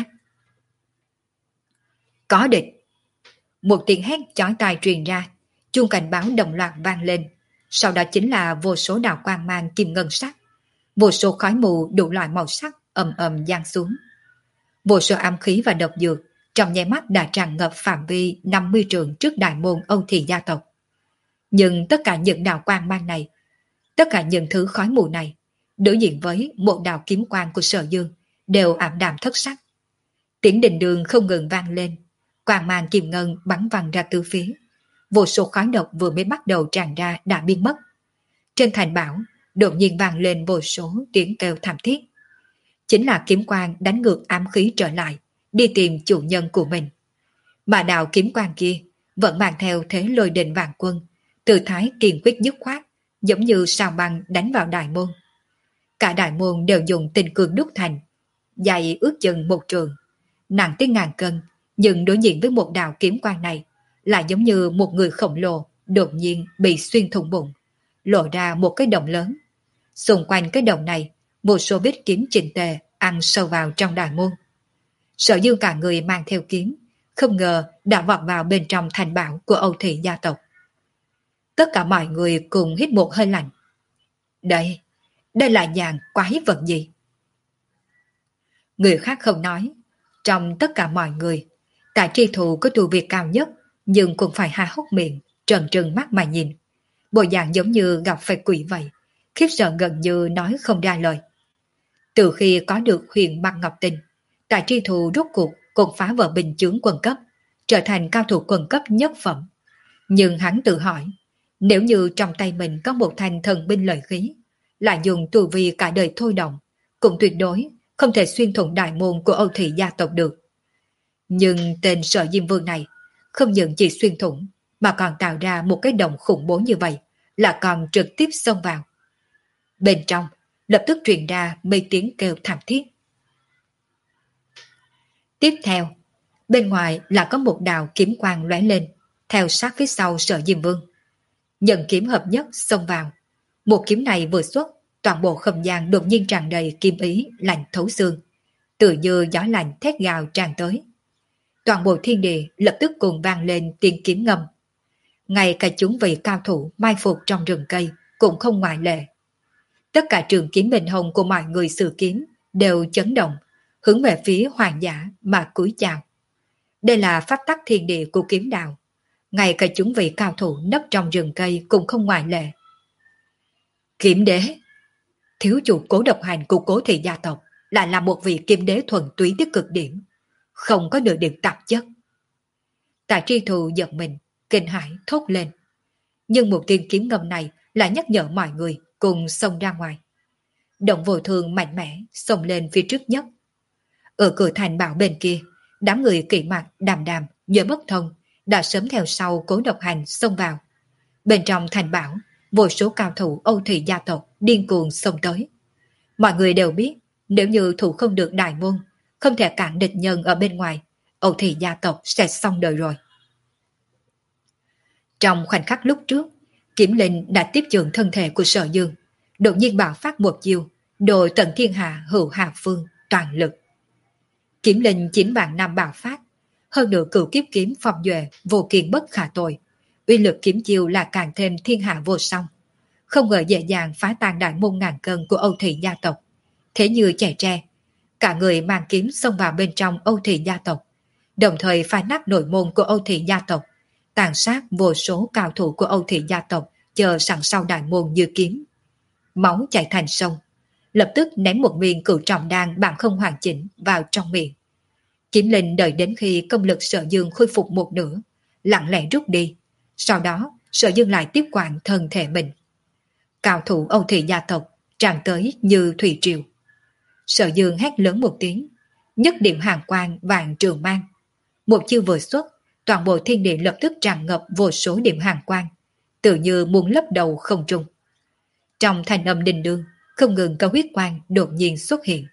Có địch! Một tiếng hét chói tai truyền ra, chuông cảnh báo đồng loạt vang lên. Sau đó chính là vô số đạo quang mang kim ngân sắc, vô số khói mù đủ loại màu sắc ầm ầm giăng xuống. Vô số ám khí và độc dược trong nháy mắt đã tràn ngập phạm vi năm mươi trượng trước đại môn Âu Thị gia tộc. Nhưng tất cả những đạo quang mang này, tất cả những thứ khói mù này, đối diện với một đạo kiếm quang của Sở Dương đều ảm đạm thất sắc. Tiếng đình đường không ngừng vang lên, quang mang kim ngân bắn văng ra tứ phía. Vô số khói độc vừa mới bắt đầu tràn ra đã biến mất. Trên thành bảo đột nhiên vang lên vô số tiếng kêu thảm thiết. Chính là kiếm quang đánh ngược ám khí trở lại, đi tìm chủ nhân của mình. Mà đạo kiếm quang kia vẫn mang theo thế lôi đình vạn quân, tư thái kiên quyết dứt khoát, giống như sao băng đánh vào đại môn. Cả đại môn đều dùng tinh cương đúc thành, dày ước chừng một trường, nặng tới ngàn cân, nhưng đối diện với một đạo kiếm quang này là giống như một người khổng lồ đột nhiên bị xuyên thủng bụng, lộ ra một cái động lớn. Xung quanh cái động này, một số vết kiếm chỉnh tề ăn sâu vào trong đại môn. Sở Dương cả người mang theo kiếm, không ngờ đã vọt vào bên trong thành bảo của Âu Thị gia tộc. Tất cả mọi người cùng hít một hơi lạnh. Đây, đây là dạng quái vật gì? Người khác không nói, trong tất cả mọi người, Tạ Tri Thù có tu vi cao nhất, nhưng cũng phải há hốc miệng, trợn trừng mắt mà nhìn. Bộ dạng giống như gặp phải quỷ vậy, khiếp sợ gần như nói không ra lời. Từ khi có được huyền băng ngọc tinh, Tạ Tri Thù rốt cuộc cũng phá vỡ bình chướng quần cấp, trở thành cao thủ quần cấp nhất phẩm. Nhưng hắn tự hỏi, nếu như trong tay mình có một thanh thần binh lợi khí, lại dùng tu vi cả đời thôi động, cũng tuyệt đối không thể xuyên thủng đại môn của Âu Thị gia tộc được. Nhưng tên Sở Diêm Vương này không những chỉ xuyên thủng, mà còn tạo ra một cái động khủng bố như vậy, là còn trực tiếp xông vào. Bên trong lập tức truyền ra mấy tiếng kêu thảm thiết. Tiếp theo, bên ngoài là có một đạo kiếm quang lóe lên, theo sát phía sau Sở Diêm Vương. Nhận kiếm hợp nhất xông vào. Một kiếm này vừa xuất, toàn bộ không gian đột nhiên tràn đầy kim ý lạnh thấu xương, tự như gió lạnh thét gào tràn tới. Toàn bộ thiên địa lập tức cùng vang lên tiếng kiếm ngâm. Ngay cả chúng vị cao thủ mai phục trong rừng cây cũng không ngoại lệ. Tất cả trường kiếm bình hồng của mọi người sử kiếm đều chấn động, hướng về phía hoàng giả mà cúi chào. Đây là pháp tắc thiên địa của kiếm đạo. Ngay cả chúng vị cao thủ nấp trong rừng cây cũng không ngoại lệ. Kiếm đế, thiếu chủ Cố Độc Hành của Cố Thị gia tộc lại là một vị kiếm đế thuần túy tới cực điểm, không có nửa điểm tạp chất. Tạ Tri Thù giật mình, kinh hãi thốt lên. Nhưng một tiếng kiếm ngâm này lại nhắc nhở mọi người cùng xông ra ngoài. Động vô thường mạnh mẽ xông lên phía trước nhất. Ở cửa thành bảo bên kia, đám người kỵ mặt đàm đàm, nhớ bất thông, đã sớm theo sau Cố Độc Hành xông vào. Bên trong thành bảo, vô số cao thủ Âu Thủy gia tộc điên cuồng xông tới. Mọi người đều biết, nếu như thủ không được đại môn, không thể cản địch nhân ở bên ngoài, Âu Thủy gia tộc sẽ xong đời rồi. Trong khoảnh khắc lúc trước, Kiếm Linh đã tiếp trường thân thể của Sở Dương, đột nhiên bạo phát một chiêu, đội tận thiên hạ hữu hạ phương, toàn lực. Kiếm Linh chín vạn năm bạo phát, hơn nữa cửu kiếp kiếm phong duệ vô kiên bất khả tội, uy lực kiếm chiêu là càng thêm thiên hạ vô song, không ngờ dễ dàng phá tan đại môn ngàn cân của Âu Thủy gia tộc. Thế như trẻ tre, cả người mang kiếm xông vào bên trong Âu Thủy gia tộc, đồng thời phá nát nội môn của Âu Thủy gia tộc, tàn sát vô số cao thủ của Âu Thủy gia tộc chờ sẵn sau đại môn như kiếm. Máu chảy thành sông, lập tức ném một viên cửu trọng đan bản không hoàn chỉnh vào trong miệng. Kiếm Linh đợi đến khi công lực Sở Dương khôi phục một nửa, lặng lẽ rút đi, sau đó Sở Dương lại tiếp quản thân thể mình. Cao thủ Âu Thủy gia tộc tràn tới như thủy triều. Sở Dương hét lớn một tiếng, nhất điểm hàng quang vàng trường mang. Một chiêu vừa xuất, toàn bộ thiên địa lập tức tràn ngập vô số điểm hàng quang, tự như muốn lấp đầu không trung. Trong thành âm đình đương, không ngừng có huyết quang đột nhiên xuất hiện.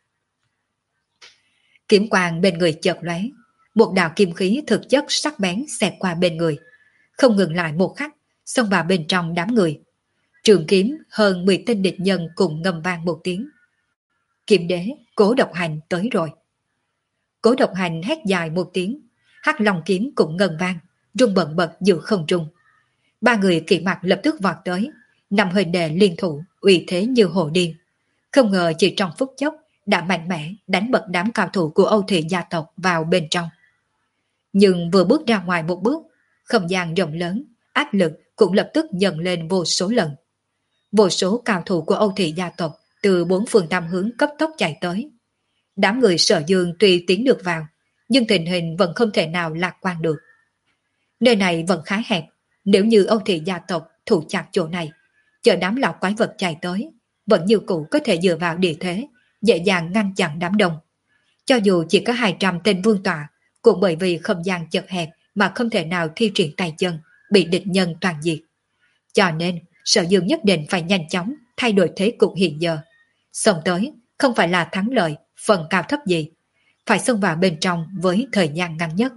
Kiếm quang bên người chợt lóe, một đạo kim khí thực chất sắc bén xẹt qua bên người, không ngừng lại một khắc, xông vào bên trong đám người. Trường kiếm hơn mười tên địch nhân cùng ngâm vang một tiếng. Kiếm đế, Cố Độc Hành tới rồi. Cố Độc Hành hét dài một tiếng, hắc long kiếm cũng ngân vang, rung bần bật giữa không trung. Ba người kỵ mặt lập tức vọt tới, năm huynh đệ liên thủ, uy thế như hồ điên. Không ngờ chỉ trong phút chốc đã mạnh mẽ đánh bật đám cao thủ của Âu Thủy gia tộc vào bên trong. Nhưng vừa bước ra ngoài một bước, không gian rộng lớn, áp lực cũng lập tức dần lên vô số lần. Vô số cao thủ của Âu Thủy gia tộc từ bốn phương tám hướng cấp tốc chạy tới. Đám người Sở Dương tuy tiến được vào, nhưng tình hình vẫn không thể nào lạc quan được. Nơi này vẫn khá hẹp, nếu như Âu Thủy gia tộc thủ chặt chỗ này, chờ đám lão quái vật chạy tới, vẫn như cũ có thể dựa vào địa thế, dễ dàng ngăn chặn đám đông. Cho dù chỉ có hai trăm tên vương tọa, cũng bởi vì không gian chật hẹp mà không thể nào thi triển tay chân, bị địch nhân toàn diệt. Cho nên, Sở Dương nhất định phải nhanh chóng thay đổi thế cục hiện giờ. Xông tới, không phải là thắng lợi, phần cao thấp gì, phải xông vào bên trong với thời gian ngắn nhất.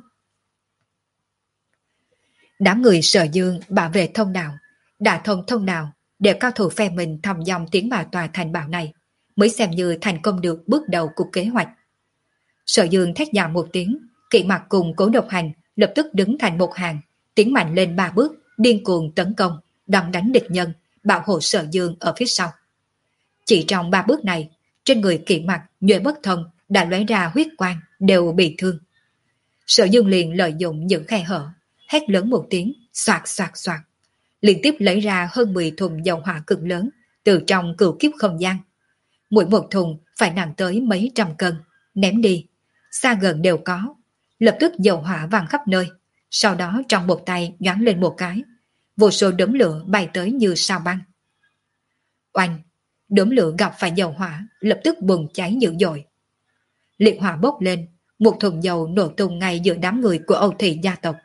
Đám người Sở Dương bảo vệ thông đạo, đã thông thông đạo để cao thủ phe mình thầm dòng tiến vào tòa thành bảo này, mới xem như thành công được bước đầu của kế hoạch. Sở Dương thét dài một tiếng, kỵ mặt cùng Cố Độc Hành lập tức đứng thành một hàng, tiến mạnh lên ba bước, điên cuồng tấn công, đòn đánh địch nhân, bảo hộ Sở Dương ở phía sau. Chỉ trong ba bước này, trên người kỵ mặt, nhuệ bất thông đã lóe ra huyết quang, đều bị thương. Sở Dương liền lợi dụng những khe hở, hét lớn một tiếng, xoạt xoạt xoạt, liên tiếp lấy ra hơn mười thùng dầu hỏa cực lớn từ trong cửu kiếp không gian. Mỗi một thùng phải nặng tới mấy trăm cân, ném đi, xa gần đều có. Lập tức dầu hỏa văng khắp nơi, sau đó trong một tay nhoáng lên một cái, vô số đốm lửa bay tới như sao băng. Oanh, đốm lửa gặp phải dầu hỏa, lập tức bùng cháy dữ dội. Liệt hỏa bốc lên, một thùng dầu nổ tung ngay giữa đám người của Âu Thủy gia tộc.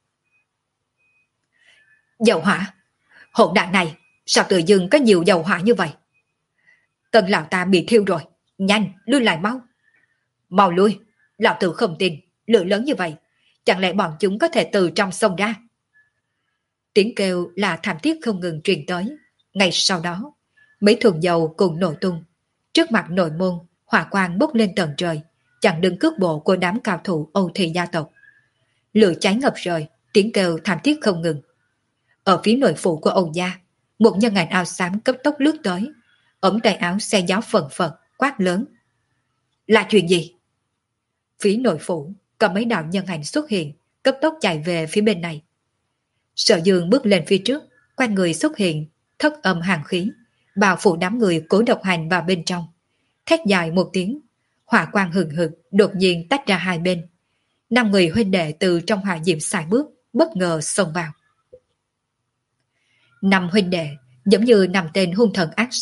Dầu hỏa, hỗn đạn này, sao tự dưng có nhiều dầu hỏa như vậy? Tần lão ta bị thiêu rồi, nhanh, lui lại mau. Mau lui, lão tử không tin, lửa lớn như vậy, chẳng lẽ bọn chúng có thể từ trong sông ra? Tiếng kêu là thảm thiết không ngừng truyền tới. Ngay sau đó, mấy thùng dầu cùng nổ tung. Trước mặt nội môn, hỏa quang bốc lên tận trời, chặn đứng cước bộ của đám cao thủ Âu Thủy gia tộc. Lửa cháy ngập trời, tiếng kêu thảm thiết không ngừng. Ở phía nội phủ của Âu gia, một nhân ảnh áo xám cấp tốc lướt tới, ống tay áo xe gió phần phật, quát lớn. Là chuyện gì? Phía nội phủ, có mấy đạo nhân ảnh xuất hiện, cấp tốc chạy về phía bên này. Sở Dương bước lên phía trước, quanh người xuất hiện, thất âm hàng khí, bao phủ đám người Cố Độc Hành vào bên trong. Thét dài một tiếng, hỏa quang hừng hực đột nhiên tách ra hai bên. Năm người huynh đệ từ trong hỏa diệm xài bước, bất ngờ xông vào. Năm huynh đệ, giống như năm tên hung thần ác sát,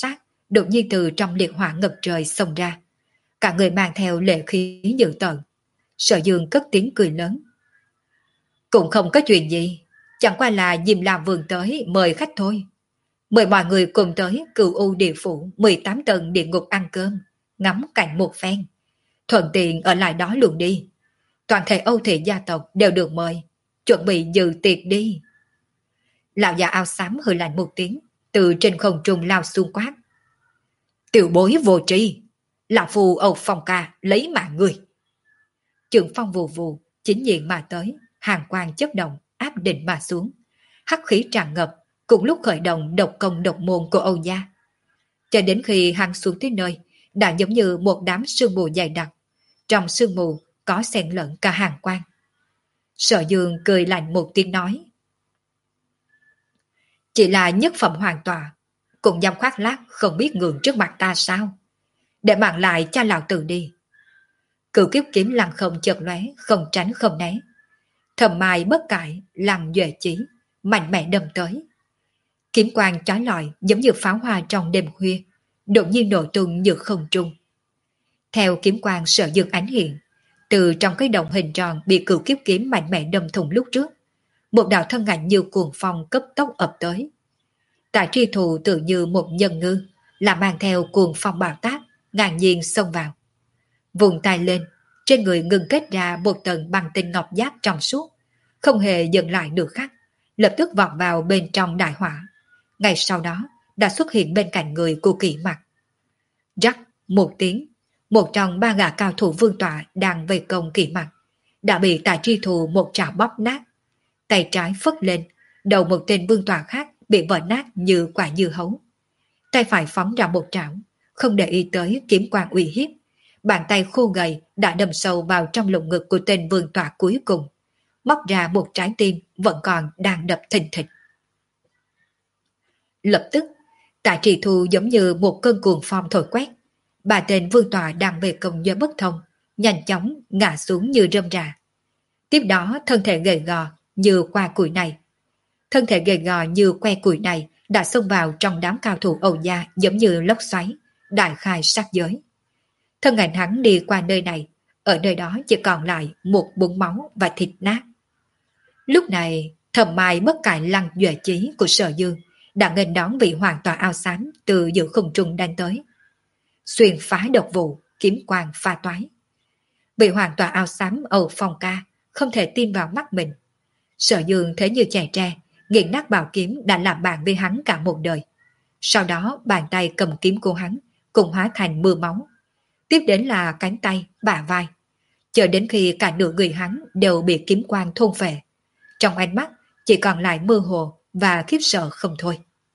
đột nhiên từ trong liệt hỏa ngập trời xông ra. Cả người mang theo lệ khí dữ tợn. Sở Dương cất tiếng cười lớn. Cũng không có chuyện gì, chẳng qua là Diêm La Vương tới mời khách thôi. Mời mọi người cùng tới Cửu U Địa Phủ mười tám tầng địa ngục ăn cơm, ngắm cảnh một phen. Thuận tiện ở lại đó luôn đi. Toàn thể Âu thị gia tộc đều được mời, chuẩn bị dự tiệc đi. Lão già áo xám hừ lạnh một tiếng, từ trên không trung lao xuống quát. Tiểu bối vô tri, lão phù Âu Phong ca lấy mạng người. Trường phong vù vù, chính diện mà tới, hàng quang chất động, áp định mà xuống. Hắc khí tràn ngập, cùng lúc khởi động độc công độc môn của Âu gia. Cho đến khi hắn xuống tới nơi, đã giống như một đám sương mù dày đặc. Trong sương mù có xen lẫn cả hàng quang. Sở Dương cười lạnh một tiếng nói. Chỉ là nhất phẩm hoàn tọa, cũng dám khoác lác không biết ngượng trước mặt ta sao? Để mạng lại cho lão tử đi. Cửu kiếp kiếm lăng không chợt lóe, không tránh không né. Thầm mai bất cải, lăng duệ chí, mạnh mẽ đâm tới. Kiếm quang chói lọi giống như pháo hoa trong đêm khuya, đột nhiên nổ tung như không trung. Theo kiếm quang Sở Dương ánh hiện, từ trong cái động hình tròn bị cửu kiếp kiếm mạnh mẽ đâm thủng lúc trước, một đạo thân ảnh như cuồng phong cấp tốc ập tới. Tại tri thù tự như một nhân ngư, là mang theo cuồng phong bạo tác, ngang nhiên xông vào. Vùng tay lên, trên người ngừng kết ra một tầng băng tinh ngọc giáp trong suốt, không hề dừng lại nửa khắc, lập tức vọt vào bên trong đại hỏa. Ngay sau đó, đã xuất hiện bên cạnh người của Kỷ Mặc. Rắc một tiếng, một trong ba gã cao thủ vương tọa đang vây công Kỷ Mặc, đã bị Tài tri thù một trảo bóp nát. Tay trái phất lên, đầu một tên vương tọa khác bị vỡ nát như quả dưa hấu. Tay phải phóng ra một trảo, không để ý tới kiếm quang uy hiếp. Bàn tay khô gầy đã đâm sâu vào trong lồng ngực của tên vương tọa cuối cùng, móc ra một trái tim vẫn còn đang đập thình thịch. Lập tức, Tạ Trì Thu giống như một cơn cuồng phong thổi quét. Bà tên vương tọa đang về công do bất thông, nhanh chóng ngã xuống như rơm rạ. Tiếp đó thân thể gầy gò như qua củi này. Thân thể gầy gò như que củi này đã xông vào trong đám cao thủ Âu gia giống như lốc xoáy, đại khai sát giới. Thân ảnh hắn đi qua nơi này, ở nơi đó chỉ còn lại một bụng máu và thịt nát. Lúc này, Thầm Mai bất cải lăng duệ chí của Sở Dương đã nghênh đón vị hoàng tọa ao xám từ giữa không trung đang tới. Xuyên phá độc vụ, kiếm quang pha toái. Vị hoàng tọa ao xám Âu Phong ca không thể tin vào mắt mình. Sở Dương thế như trẻ tre, nghiền nát bảo kiếm đã làm bạn với hắn cả một đời. Sau đó bàn tay cầm kiếm của hắn cùng hóa thành mưa máu. Tiếp đến là cánh tay, bả vai. Chờ đến khi cả nửa người hắn đều bị kiếm quang thôn phệ. Trong ánh mắt chỉ còn lại mơ hồ và khiếp sợ không thôi.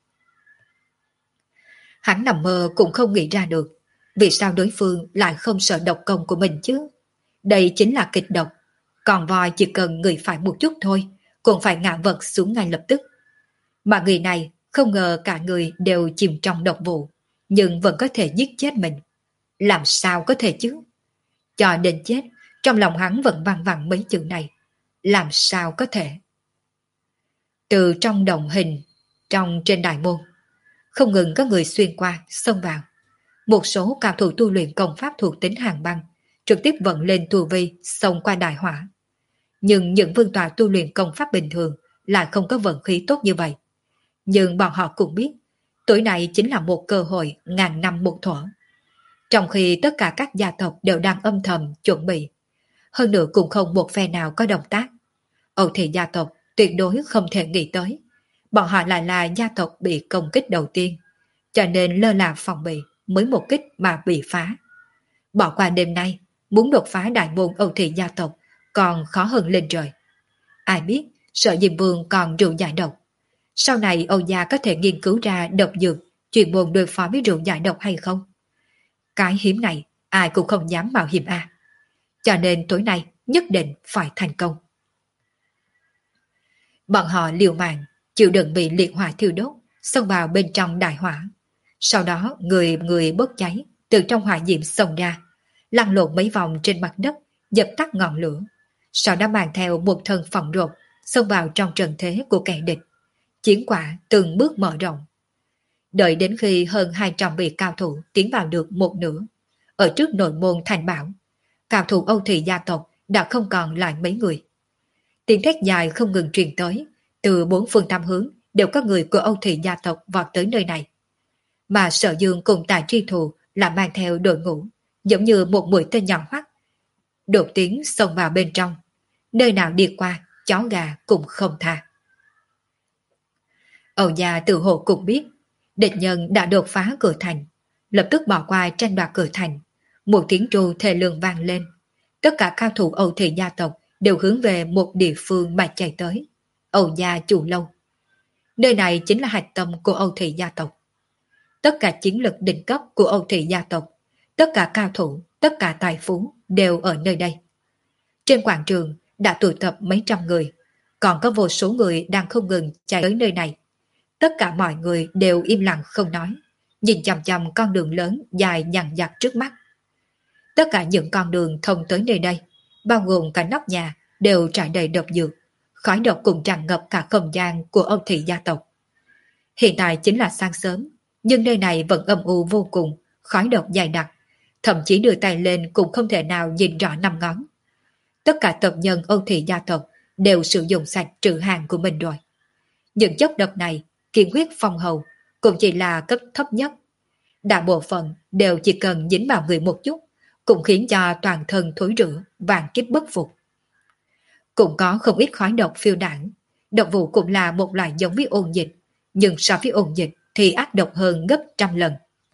Hắn nằm mơ cũng không nghĩ ra được vì sao đối phương lại không sợ độc công của mình chứ. Đây chính là kịch độc. Còn voi chỉ cần người phải một chút thôi cũng phải ngã vật xuống ngay lập tức. Mà người này không ngờ cả người đều chìm trong độc vụ, nhưng vẫn có thể giết chết mình. Làm sao có thể chứ? Cho đến chết, trong lòng hắn vẫn văng vẳng mấy chữ này. Làm sao có thể? Từ trong đồng hình, trong trên đại môn, không ngừng có người xuyên qua, xông vào. Một số cao thủ tu luyện công pháp thuộc tính hàng băng, trực tiếp vận lên tu vi, xông qua đại hỏa. Nhưng những vương tọa tu luyện công pháp bình thường lại không có vận khí tốt như vậy. Nhưng bọn họ cũng biết, tuổi này chính là một cơ hội ngàn năm một thuở. Trong khi tất cả các gia tộc đều đang âm thầm chuẩn bị, hơn nữa cũng không một phe nào có động tác. Âu thị gia tộc tuyệt đối không thể nghĩ tới, bọn họ lại là gia tộc bị công kích đầu tiên, cho nên lơ là phòng bị mới một kích mà bị phá. Bỏ qua đêm nay, muốn đột phá đại môn Âu thị gia tộc còn khó hơn lên trời. Ai biết Sở Diêm Vương còn rượu giải độc. Sau này Âu gia có thể nghiên cứu ra độc dược chuyên môn đối phó với rượu giải độc hay không? Cái hiếm này ai cũng không dám mạo hiểm à. Cho nên tối nay nhất định phải thành công. Bọn họ liều mạng, chịu đựng bị liệt hỏa thiêu đốt, xông vào bên trong đại hỏa. Sau đó người người bốc cháy, từ trong hỏa diệm xông ra, lăn lộn mấy vòng trên mặt đất, dập tắt ngọn lửa. Sau đó mang theo một thân phỏng rột, xông vào trong trận thế của kẻ địch. Chiến quả từng bước mở rộng. Đợi đến khi hơn hai trăm vị cao thủ tiến vào được một nửa, ở trước nội môn thành bảo, cao thủ Âu Thị gia tộc đã không còn lại mấy người. Tiếng thét dài không ngừng truyền tới, từ bốn phương tám hướng đều có người của Âu Thị gia tộc vọt tới nơi này. Mà Sở Dương cùng Tài Tri Thù là mang theo đội ngũ, giống như một mũi tên nhọn hoắt, đột tiến xông vào bên trong, nơi nào đi qua, chó gà cũng không tha. Âu gia tự hồ cũng biết, địch nhân đã đột phá cửa thành, lập tức bỏ qua tranh đoạt cửa thành, một tiếng tru thề lương vang lên. Tất cả cao thủ Âu Thị gia tộc đều hướng về một địa phương mà chạy tới, Âu gia Chủ Lâu. Nơi này chính là hạch tâm của Âu Thị gia tộc. Tất cả chiến lực đỉnh cấp của Âu Thị gia tộc, tất cả cao thủ, tất cả tài phú đều ở nơi đây. Trên quảng trường đã tụ tập mấy trăm người, còn có vô số người đang không ngừng chạy tới nơi này. Tất cả mọi người đều im lặng không nói, nhìn chằm chằm con đường lớn dài dằng dặc trước mắt. Tất cả những con đường thông tới nơi đây, bao gồm cả nóc nhà, đều trải đầy độc dược, khói độc cũng tràn ngập cả không gian của Âu Thị gia tộc. Hiện tại chính là sáng sớm, nhưng nơi này vẫn âm u vô cùng, khói độc dày đặc, thậm chí đưa tay lên cũng không thể nào nhìn rõ năm ngón. Tất cả tộc nhân Âu Thị gia tộc đều sử dụng sạch trữ hàng của mình rồi. Những chất độc này, kiên huyết phong hầu, cũng chỉ là cấp thấp nhất. Đại bộ phận đều chỉ cần dính vào người một chút, cũng khiến cho toàn thân thối rữa, vàng kiếp bất phục. Cũng có không ít khói độc phiêu đảng. Độc vụ cũng là một loại giống với ôn dịch, nhưng so với ôn dịch thì ác độc hơn gấp trăm lần.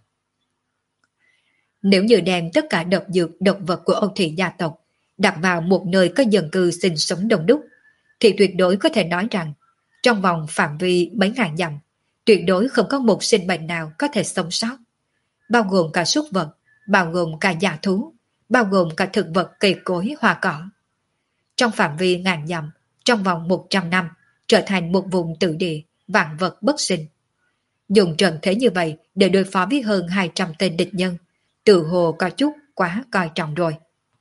Nếu như đem tất cả độc dược độc vật của Âu Thị gia tộc đặt vào một nơi có dân cư sinh sống đông đúc, thì tuyệt đối có thể nói rằng trong vòng phạm vi mấy ngàn dặm, tuyệt đối không có một sinh mệnh nào có thể sống sót, bao gồm cả súc vật, bao gồm cả giả thú, bao gồm cả thực vật cây cối hoa cỏ. Trong phạm vi ngàn dặm, trong vòng một trăm năm, trở thành một vùng tự địa, vạn vật bất sinh. Dùng trận thế như vậy để đối phó với hơn hai trăm tên địch nhân, tự hồ có chút quá coi trọng rồi.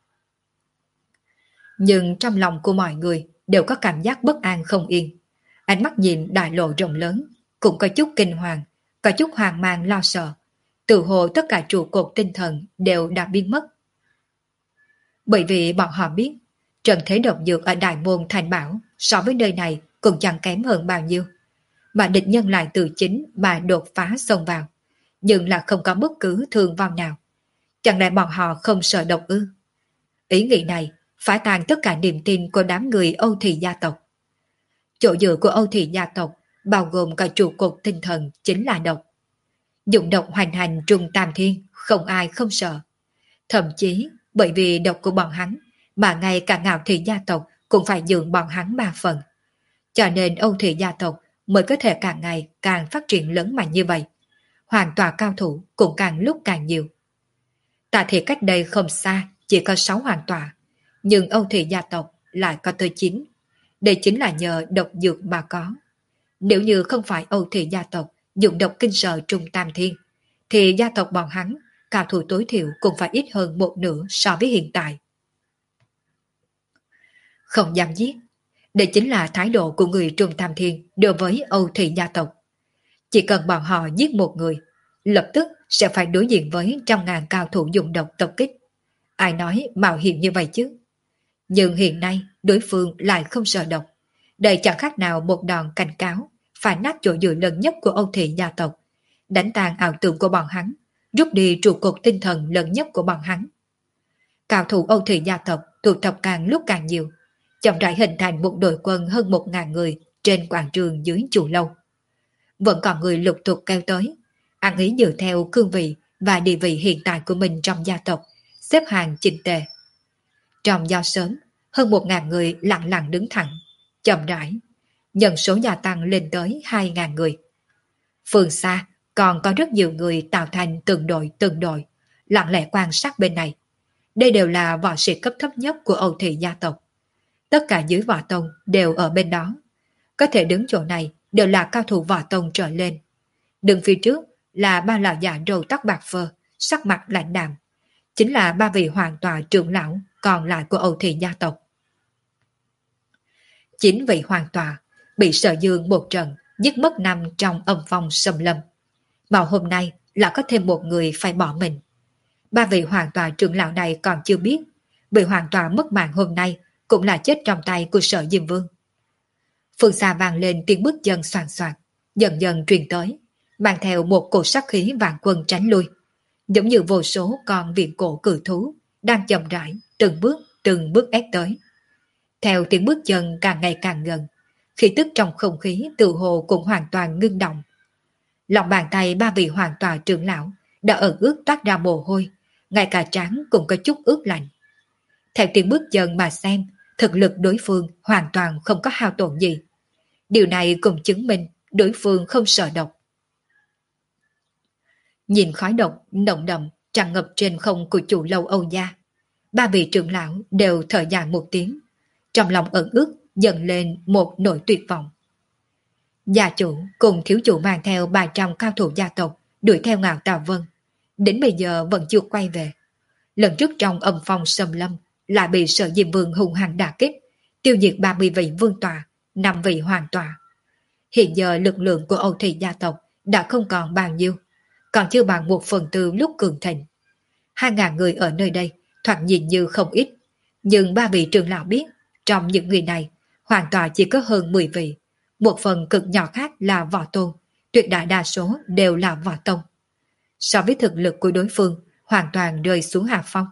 Nhưng trong lòng của mọi người đều có cảm giác bất an không yên. Ánh mắt nhìn đại lộ rộng lớn, cũng có chút kinh hoàng, có chút hoang mang lo sợ. Tự hồ tất cả trụ cột tinh thần đều đã biến mất. Bởi vì bọn họ biết, trận thế độc dược ở Đại Môn Thành Bảo so với nơi này cũng chẳng kém hơn bao nhiêu. Mà địch nhân lại từ chính mà đột phá xông vào, nhưng là không có bất cứ thương vong nào. Chẳng lẽ bọn họ không sợ độc ư? Ý nghĩ này phá tan tất cả niềm tin của đám người Âu Thị gia tộc. Chỗ dựa của Âu Thị gia tộc bao gồm cả trụ cột tinh thần chính là độc. Dụng độc hoành hành trung tam thiên, không ai không sợ. Thậm chí bởi vì độc của bọn hắn mà ngay cả Ngạo Thị gia tộc cũng phải dường bọn hắn ba phần. Cho nên Âu Thị gia tộc mới có thể càng ngày càng phát triển lớn mạnh như vậy. Hoàn tòa cao thủ cũng càng lúc càng nhiều. Tạ Thị cách đây không xa chỉ có sáu hoàn tòa, nhưng Âu Thị gia tộc lại có tới chín. Đây chính là nhờ độc dược mà có. Nếu như không phải Âu Thị gia tộc dụng độc kinh sợ trung tam thiên, thì gia tộc bọn hắn, cao thủ tối thiểu cũng phải ít hơn một nửa so với hiện tại. Không dám giết, đây chính là thái độ của người trung tam thiên đối với Âu Thị gia tộc. Chỉ cần bọn họ giết một người, lập tức sẽ phải đối diện với trăm ngàn cao thủ dùng độc tập kích. Ai nói mạo hiểm như vậy chứ? Nhưng hiện nay đối phương lại không sợ độc. Đây chẳng khác nào một đòn cảnh cáo, phải nát chỗ dựa lớn nhất của Âu Thị gia tộc, đánh tan ảo tưởng của bọn hắn, rút đi trụ cột tinh thần lớn nhất của bọn hắn. Cao thủ Âu Thị gia tộc tụ tập càng lúc càng nhiều, chậm rãi hình thành một đội quân hơn một ngàn người trên quảng trường dưới Chủ Lâu. Vẫn còn người lục tục kéo tới, ăn ý dựa theo cương vị và địa vị hiện tại của mình trong gia tộc, xếp hàng chỉnh tề. Trong giao sớm, hơn một ngàn người lặng lặng đứng thẳng, chậm rãi, nhân số gia tăng lên tới hai ngàn người. Phương xa còn có rất nhiều người tạo thành từng đội từng đội, lặng lẽ quan sát bên này. Đây đều là võ sĩ cấp thấp nhất của Âu Thị gia tộc. Tất cả dưới võ tông đều ở bên đó. Có thể đứng chỗ này đều là cao thủ võ tông trở lên. Đứng phía trước là ba lão già râu tóc bạc phơ, sắc mặt lạnh đạm. Chính là ba vị hoàng tọa trưởng lão còn lại của Âu Thị gia tộc. Chín vị hoàng tọa bị Sở Dương một trận giết mất năm trong âm phong xâm lâm. Mà hôm nay là có thêm một người phải bỏ mình. Ba vị hoàng tòa trưởng lão này còn chưa biết, vị hoàng tòa mất mạng hôm nay cũng là chết trong tay của Sở Diêm Vương. Phương xa vang lên tiếng bước chân soàn soạt, dần dần truyền tới, mang theo một cổ sát khí vạn quân tránh lui, giống như vô số con viễn cổ cự thú đang chậm rãi từng bước từng bước ép tới. Theo tiếng bước chân càng ngày càng gần, khí tức trong không khí tự hồ cũng hoàn toàn ngưng động. Lòng bàn tay ba vị hoàng tòa trưởng lão đã ẩn ướt toát ra mồ hôi, ngay cả trán cũng có chút ướt lạnh. Theo tiếng bước chân mà xem, thực lực đối phương hoàn toàn không có hao tổn gì. Điều này cũng chứng minh đối phương không sợ độc. Nhìn khói độc nồng đậm tràn ngập trên không của chủ lâu Âu Gia, ba vị trưởng lão đều thở dài một tiếng, trong lòng ẩn ức dần lên một nỗi tuyệt vọng. Gia chủ cùng thiếu chủ mang theo ba trăm cao thủ gia tộc đuổi theo Ngạo Tà Vân, đến bây giờ vẫn chưa quay về. Lần trước trong âm phong xâm lâm lại bị Sở Diêm Vương hung hăng đả kích, tiêu diệt ba mươi vị vương tòa, năm vị hoàng tòa. Hiện giờ lực lượng của Âu Thị gia tộc đã không còn bao nhiêu, còn chưa bằng một phần tư lúc cường thịnh. Hai ngàn người ở nơi đây thoạt nhìn như không ít, nhưng ba vị trưởng lão biết trong những người này hoàn toàn chỉ có hơn mười vị. Một phần cực nhỏ khác là võ tôn, tuyệt đại đa số đều là võ tông. So với thực lực của đối phương, hoàn toàn rơi xuống hạ phong.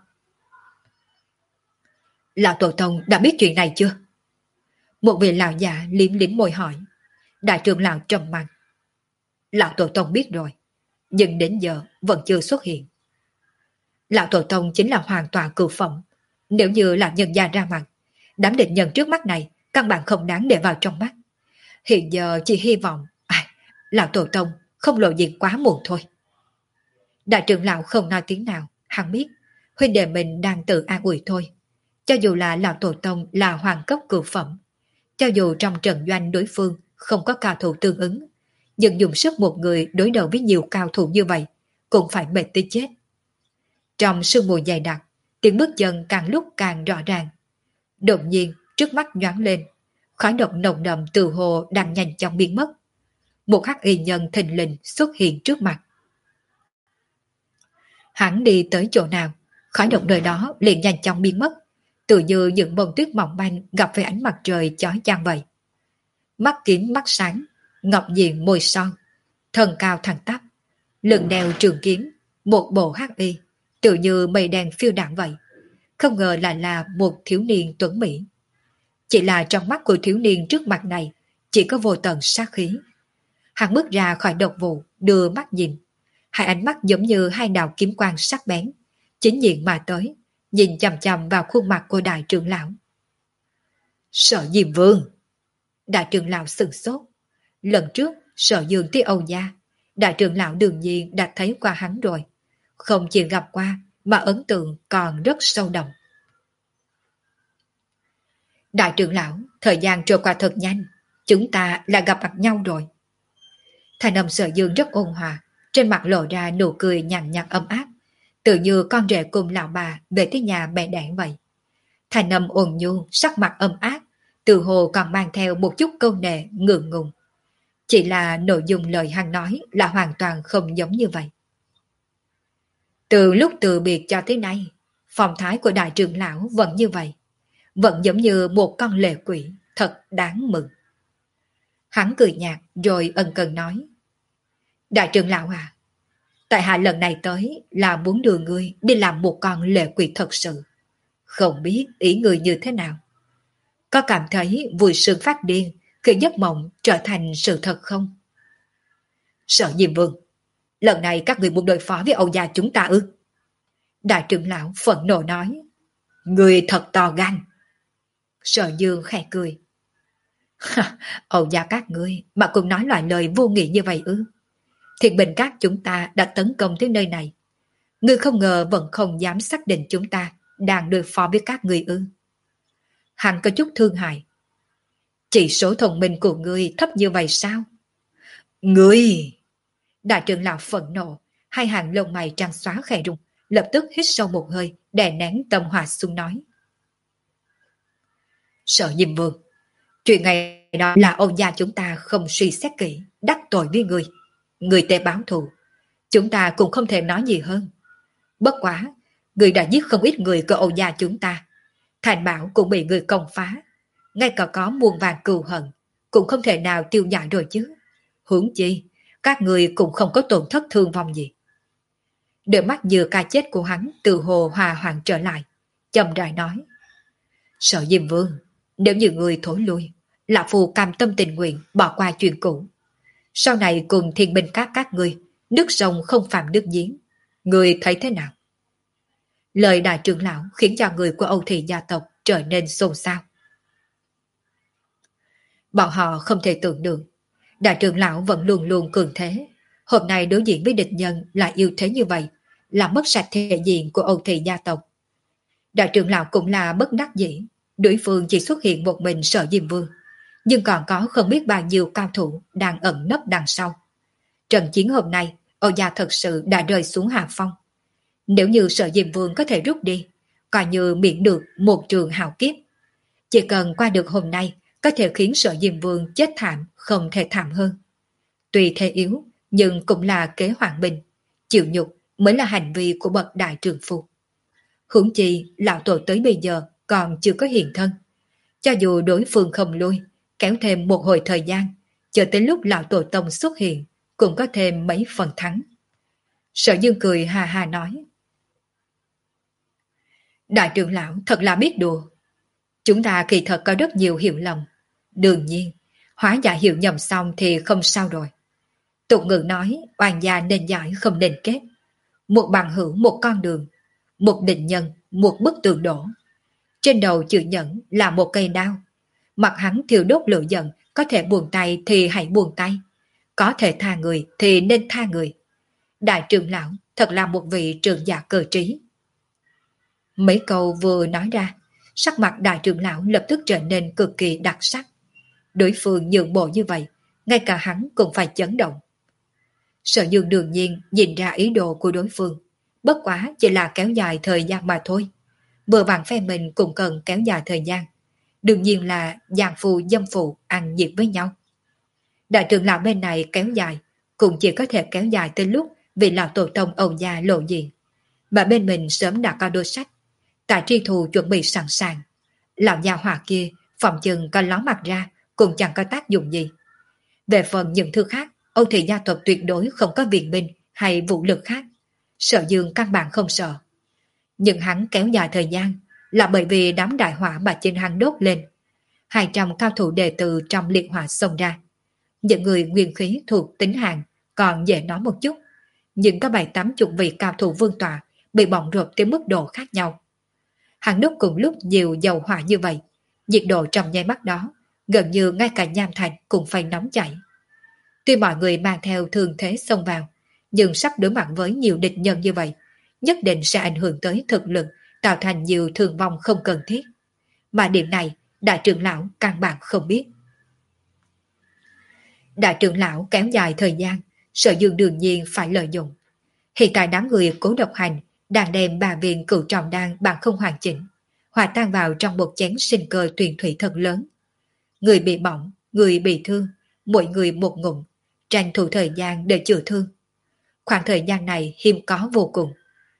Lão tổ tông đã biết chuyện này chưa? Một vị lão già liếm liếm môi hỏi. Đại trưởng lão trầm mặc. Lão tổ tông biết rồi, nhưng đến giờ vẫn chưa xuất hiện. Lão tổ tông chính là hoàn toàn cửu phẩm. Nếu như là nhân gia ra mặt, đám địch nhân trước mắt này căn bản không đáng để vào trong mắt. Hiện giờ chỉ hy vọng à, lão tổ tông không lộ diện quá muộn thôi. Đại trưởng lão không nói tiếng nào, hắn biết huynh đệ mình đang tự an ủi thôi. Cho dù là lão tổ tông là hoàng cấp cửu phẩm, cho dù trong trận doanh đối phương không có cao thủ tương ứng, nhưng dùng sức một người đối đầu với nhiều cao thủ như vậy cũng phải mệt tới chết. Trong sương mù dày đặc, tiếng bước chân càng lúc càng rõ ràng. Đột nhiên trước mắt nhoáng lên, khói độc nồng đậm từ hồ đang nhanh chóng biến mất. Một hắc y nhân thình lình xuất hiện trước mặt. Hắn đi tới chỗ nào, khói độc nơi đó liền nhanh chóng biến mất, tự như những bông tuyết mỏng manh gặp phải ánh mặt trời chói chang vậy. Mắt kiếm mắt sáng, ngọc diện môi son, thân cao thẳng tắp, lưng đeo trường kiếm, một bộ hắc y, tự như mây đen phiêu đảng vậy. Không ngờ lại là một thiếu niên tuấn mỹ. Chỉ là trong mắt của thiếu niên trước mặt này chỉ có vô tận sát khí. Hắn bước ra khỏi độc vụ, đưa mắt nhìn. Hai ánh mắt giống như hai đạo kiếm quang sắc bén, chính diện mà tới, nhìn chằm chằm vào khuôn mặt của đại trưởng lão. Sở Diêm Vương. Đại trưởng lão sửng sốt. Lần trước Sở Dương tới Âu Gia, đại trưởng lão đương nhiên đã thấy qua hắn rồi. Không chỉ gặp qua mà ấn tượng còn rất sâu đậm. Đại trưởng lão, thời gian trôi qua thật nhanh, chúng ta là gặp mặt nhau rồi. Thanh âm Sở Dương rất ôn hòa, trên mặt lộ ra nụ cười nhàn nhạt ấm áp, tự như con rể cùng lão bà về tới nhà mẹ đẻ vậy. Thanh âm ôn nhu, sắc mặt ấm áp, từ hồ còn mang theo một chút câu nệ ngượng ngùng. Chỉ là nội dung lời hắn nói là hoàn toàn không giống như vậy. Từ lúc từ biệt cho tới nay, phong thái của đại trưởng lão vẫn như vậy, vẫn giống như một con lệ quỷ, thật đáng mừng. Hắn cười nhạt rồi ân cần nói. Đại trưởng lão à, tại hạ lần này tới là muốn đưa ngươi đi làm một con lệ quỷ thật sự. Không biết ý ngươi như thế nào? Có cảm thấy vui sướng phát điên khi giấc mộng trở thành sự thật không? Sở Diêm Vương, lần này các người muốn đối phó với Âu Gia chúng ta ư? Đại trưởng lão phẫn nộ nói. Ngươi thật to gan. Sở Dương khẽ cười. Âu Gia các ngươi mà cũng nói loại lời vô nghĩa như vậy ư? Thiện Bình Các chúng ta đã tấn công tới nơi này. Ngươi không ngờ vẫn không dám xác định chúng ta đang đối phó với các ngươi ư? Hắn có chút thương hại. Chỉ số thông minh của ngươi thấp như vậy sao? Ngươi! Đại trưởng lão phẫn nộ, hai hàng lông mày trắng xóa khẽ rung, lập tức hít sâu một hơi, đè nén tâm hòa xuống nói. Sở Diêm Vương, chuyện ngày đó là Âu Gia chúng ta không suy xét kỹ, đắc tội với ngươi. Người tệ báo thù, Chúng ta cũng không thể nói gì hơn. Bất quá, người đã giết không ít người của Âu gia chúng ta. Thành bảo cũng bị người công phá. Ngay cả có muôn vàng cừu hận, cũng không thể nào tiêu nhại rồi chứ. Huống chi, các người cũng không có tổn thất thương vong gì. Đôi mắt như ca chết của hắn từ hồ hòa hoàng trở lại, chậm rãi nói. Sở Diêm Vương, nếu như người thối lui, Lão Phu cam tâm tình nguyện bỏ qua chuyện cũ. Sau này cùng thiên binh các các ngươi, nước sông không phạm nước giếng. Người thấy thế nào? Lời đại trưởng lão khiến cho người của Âu Thị gia tộc trở nên xôn xao. Bọn họ không thể tưởng được, đại trưởng lão vẫn luôn luôn cường thế. Hôm nay đối diện với địch nhân lại yêu thế như vậy, làm mất sạch thể diện của Âu Thị gia tộc. Đại trưởng lão cũng là bất đắc dĩ, đối phương chỉ xuất hiện một mình Sở Diêm Vương, nhưng còn có không biết bao nhiêu cao thủ đang ẩn nấp đằng sau. Trận chiến hôm nay, Âu gia thật sự đã rơi xuống hạ phong. Nếu như Sở Diêm Vương có thể rút đi, coi như miễn được một trường hào kiếp. Chỉ cần qua được hôm nay, có thể khiến Sở Diêm Vương chết thảm không thể thảm hơn. Tuy thế yếu, nhưng cũng là kế hoàng binh. Chịu nhục mới là hành vi của bậc đại trường phu. Huống chi, lão tổ tới bây giờ còn chưa có hiện thân. Cho dù đối phương không lui, kéo thêm một hồi thời gian, chờ tới lúc lão tổ tông xuất hiện, cũng có thêm mấy phần thắng. Sở Dương cười hà hà nói. Đại trưởng lão thật là biết đùa. Chúng ta kỳ thật có rất nhiều hiểu lầm. Đương nhiên, hóa giải hiểu nhầm xong thì không sao rồi. Tục ngữ nói, oan gia nên giải không nên kết. Một bằng hữu một con đường, một định nhân một bức tường đổ. Trên đầu chữ nhẫn là một cây đao. Mặt hắn thiêu đốt lửa giận, có thể buông tay thì hãy buông tay. Có thể tha người thì nên tha người. Đại trưởng lão thật là một vị trưởng giả cơ trí. Mấy câu vừa nói ra, sắc mặt đại trưởng lão lập tức trở nên cực kỳ đặc sắc. Đối phương nhượng bộ như vậy, ngay cả hắn cũng phải chấn động. Sở Dương đương nhiên nhìn ra ý đồ của đối phương, bất quá chỉ là kéo dài thời gian mà thôi. Vừa vặn phe mình cũng cần kéo dài thời gian. Đương nhiên là giang phù dâm phụ ăn nhịp với nhau. Đại trưởng lão bên này kéo dài, cũng chỉ có thể kéo dài tới lúc vị lão tổ tông Âu gia lộ diện. Mà bên mình sớm đã có đôi sách. Tại tri thù chuẩn bị sẵn sàng. Lão gia hỏa kia phòng chừng có ló mặt ra cũng chẳng có tác dụng gì. Về phần những thứ khác, Âu Thị gia tộc tuyệt đối không có viện binh hay vũ lực khác. Sở Dương căn bản không sợ. Nhưng hắn kéo dài thời gian là bởi vì đám đại hỏa mà trên hắn đốt lên. Hai trăm cao thủ đệ tử trong liệt hỏa xông ra. Những người nguyên khí thuộc tính hàng còn dễ nói một chút. Nhưng có bảy tám chục vị cao thủ vương tọa bị bỏng rộp tới mức độ khác nhau. Hắn đốt cùng lúc nhiều dầu hỏa như vậy, nhiệt độ trong nháy mắt đó gần như ngay cả nham thạch cũng phải nóng chảy. Tuy mọi người mang theo thương thế xông vào, nhưng sắp đối mặt với nhiều địch nhân như vậy, nhất định sẽ ảnh hưởng tới thực lực, tạo thành nhiều thương vong không cần thiết. Mà điểm này, đại trưởng lão căn bản không biết. Đại trưởng lão kéo dài thời gian, Sở Dương đương nhiên phải lợi dụng. Hiện tại đám người cố độc hành đang đem ba viên cửu trọng đan bằng không hoàn chỉnh, hòa tan vào trong một chén sinh cơ tuyền thủy thật lớn. Người bị bỏng, người bị thương, mỗi người một ngụm, tranh thủ thời gian để chữa thương. Khoảng thời gian này hiếm có vô cùng.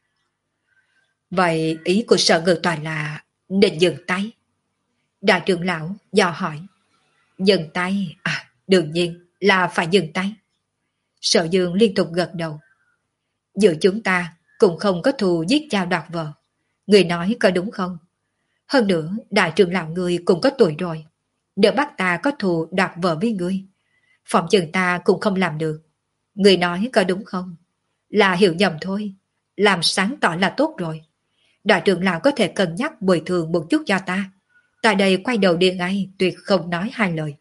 Vậy ý của Sở Ngự Tòa là định dừng tay? Đại trưởng lão dò hỏi. Dừng tay? À, đương nhiên là phải dừng tay. Sở Dương liên tục gật đầu. Giữa chúng ta cũng không có thù giết cha đoạt vợ. Người nói có đúng không? Hơn nữa, đại trưởng lão người cũng có tuổi rồi. Nếu bắt ta có thù đoạt vợ với người, phòng chừng ta cũng không làm được. Người nói có đúng không? Là hiểu nhầm thôi. Làm sáng tỏ là tốt rồi. Đại trưởng lão có thể cân nhắc bồi thường một chút cho ta. Tại đây quay đầu đi ngay, tuyệt không nói hai lời.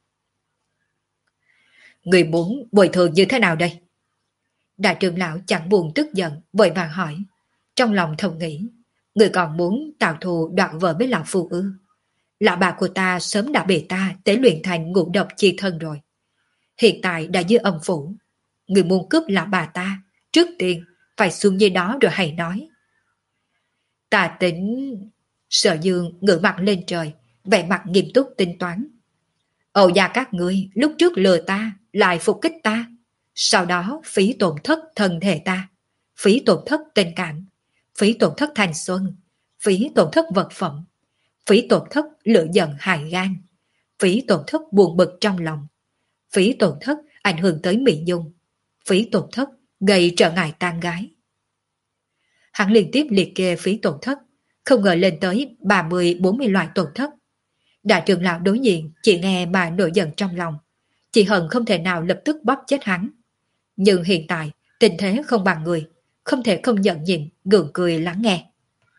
Người muốn bồi thường như thế nào đây? Đại trưởng lão chẳng buồn tức giận, vội vàng hỏi. Trong lòng thầm nghĩ, người còn muốn tạo thù đoạt vợ với lão phu ư? Lão bà của ta sớm đã bị ta tế luyện thành ngũ độc chi thân rồi. Hiện tại đã dưới âm phủ. Người muốn cướp lão bà ta, trước tiên phải xuống dưới đó rồi hãy nói. Ta tính... Sở Dương ngửa mặt lên trời, vẻ mặt nghiêm túc tính toán. Âu gia các ngươi lúc trước lừa ta, lại phục kích ta. Sau đó phí tổn thất thân thể ta, phí tổn thất tình cảm, phí tổn thất thanh xuân, phí tổn thất vật phẩm, phí tổn thất lửa giận hại gan, phí tổn thất buồn bực trong lòng, phí tổn thất ảnh hưởng tới mỹ dung, phí tổn thất gây trở ngại tang gái. Hắn liên tiếp liệt kê phí tổn thất, không ngờ lên tới ba mươi bốn mươi loại tổn thất. Đại trưởng lão đối diện chỉ nghe mà nổi giận trong lòng, chỉ hận không thể nào lập tức bóp chết hắn. Nhưng hiện tại tình thế không bằng người, không thể không nhận nhịn, gượng cười lắng nghe.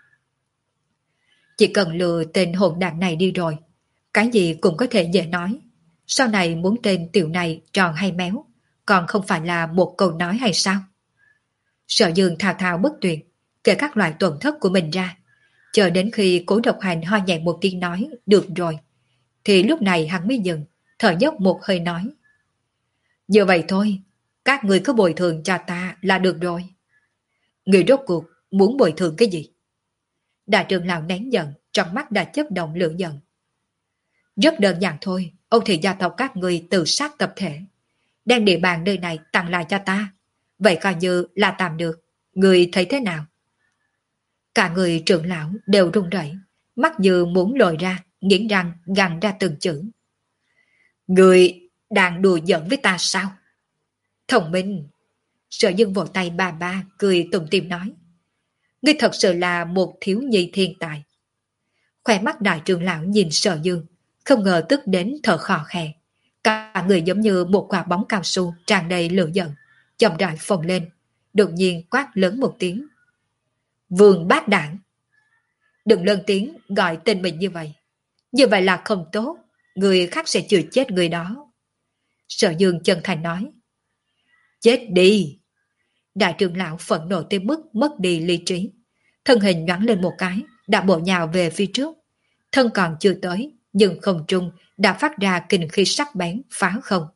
Chỉ cần lừa tên hỗn đản này đi rồi, cái gì cũng có thể dễ nói. Sau này muốn tên tiểu này tròn hay méo, còn không phải là một câu nói hay sao? Sở Dương thao thao bất tuyệt, kể các loại tổn thất của mình ra, chờ đến khi Cố Độc Hành ho nhẹ một tiếng nói được rồi, thì lúc này hắn mới dừng, thở dốc một hơi nói. Như vậy thôi, các người cứ bồi thường cho ta là được rồi. Người rốt cuộc muốn bồi thường cái gì? Đại trưởng lão nén giận, trong mắt đã chớp động lửa giận. Rất đơn giản thôi, Âu Thị gia tộc các người tự sát tập thể, đem địa bàn nơi này tặng lại cho ta, vậy coi như là tạm được. Người thấy thế nào? Cả người trưởng lão đều run rẩy, mắt như muốn lồi ra, nghiến răng gằn ra từng chữ. Người đang đùa giỡn với ta sao? Thông minh. Sở Dương vỗ tay ba ba, cười tủm tỉm nói. Ngươi thật sự là một thiếu nhi thiên tài. Khoe mắt đại trưởng lão nhìn Sở Dương, không ngờ tức đến thở khò khè. Cả người giống như một quả bóng cao su tràn đầy lửa giận, chậm rãi phồng lên, đột nhiên quát lớn một tiếng. Vương bát đảng! Đừng lớn tiếng gọi tên mình như vậy. Như vậy là không tốt, người khác sẽ chửi chết người đó. Sở Dương chân thành nói. Chết đi! Đại trưởng lão phẫn nộ tới mức mất đi lý trí. Thân hình nhoáng lên một cái, đã bổ nhào về phía trước. Thân còn chưa tới, nhưng không trung đã phát ra kình khí sắc bén phá không.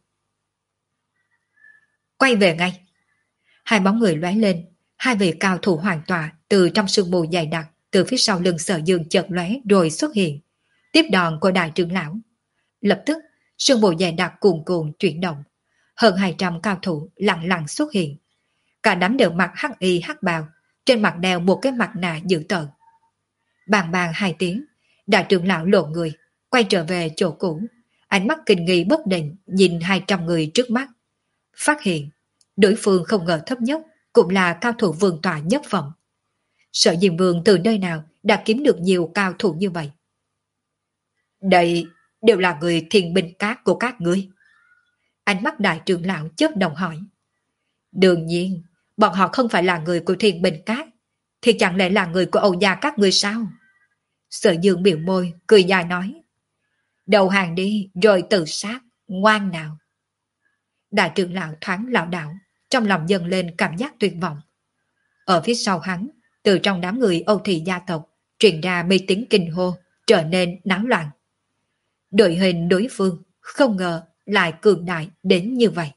Quay về ngay! Hai bóng người lóe lên, hai vị cao thủ hoàn tọa từ trong sương mù dày đặc, từ phía sau lưng Sở Dương chợt lóe rồi xuất hiện, tiếp đòn của đại trưởng lão. Lập tức, sương mù dày đặc cuồn cuộn chuyển động, hơn hai trăm cao thủ lặng lặng xuất hiện. Cả đám đều mặc hắc y hắc bào, trên mặt đeo một cái mặt nạ dữ tợn. Bàng bàng hai tiếng, đại trưởng lão lộ người, quay trở về chỗ cũ, ánh mắt kinh nghi bất định nhìn hai trăm người trước mắt. Phát hiện, đối phương không ngờ thấp nhất cũng là cao thủ vương tọa nhất phẩm. Sở Diêm Vương từ nơi nào đã kiếm được nhiều cao thủ như vậy? Đây đều là người thiên binh cát của các ngươi. Ánh mắt đại trưởng lão chớp đồng hỏi. Đương nhiên, bọn họ không phải là người của thiên binh cát, thì chẳng lẽ là người của Âu gia các ngươi sao? Sở Dương biểu môi, cười dài nói. Đầu hàng đi, rồi tự sát, ngoan nào. Đại trưởng lão thoáng lảo đảo, trong lòng dâng lên cảm giác tuyệt vọng. Ở phía sau hắn, từ trong đám người Âu Thị gia tộc, truyền ra mê tiếng kinh hô, trở nên náo loạn. Đội hình đối phương, không ngờ lại cường đại đến như vậy.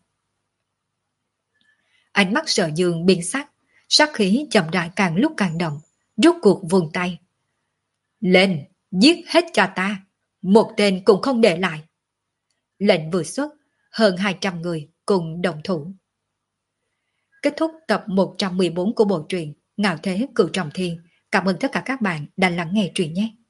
Ánh mắt Sở Dương biến sắc, sát khí chậm rãi càng lúc càng động, rút cuộc vùng tay. Lên, giết hết cho ta, một tên cũng không để lại. Lệnh vừa xuất, hơn hai trăm người cùng đồng thủ. Kết thúc tập một trăm mười bốn của bộ truyện Ngạo Thế Cửu Trọng Thiên. Cảm ơn tất cả các bạn đã lắng nghe truyện nhé.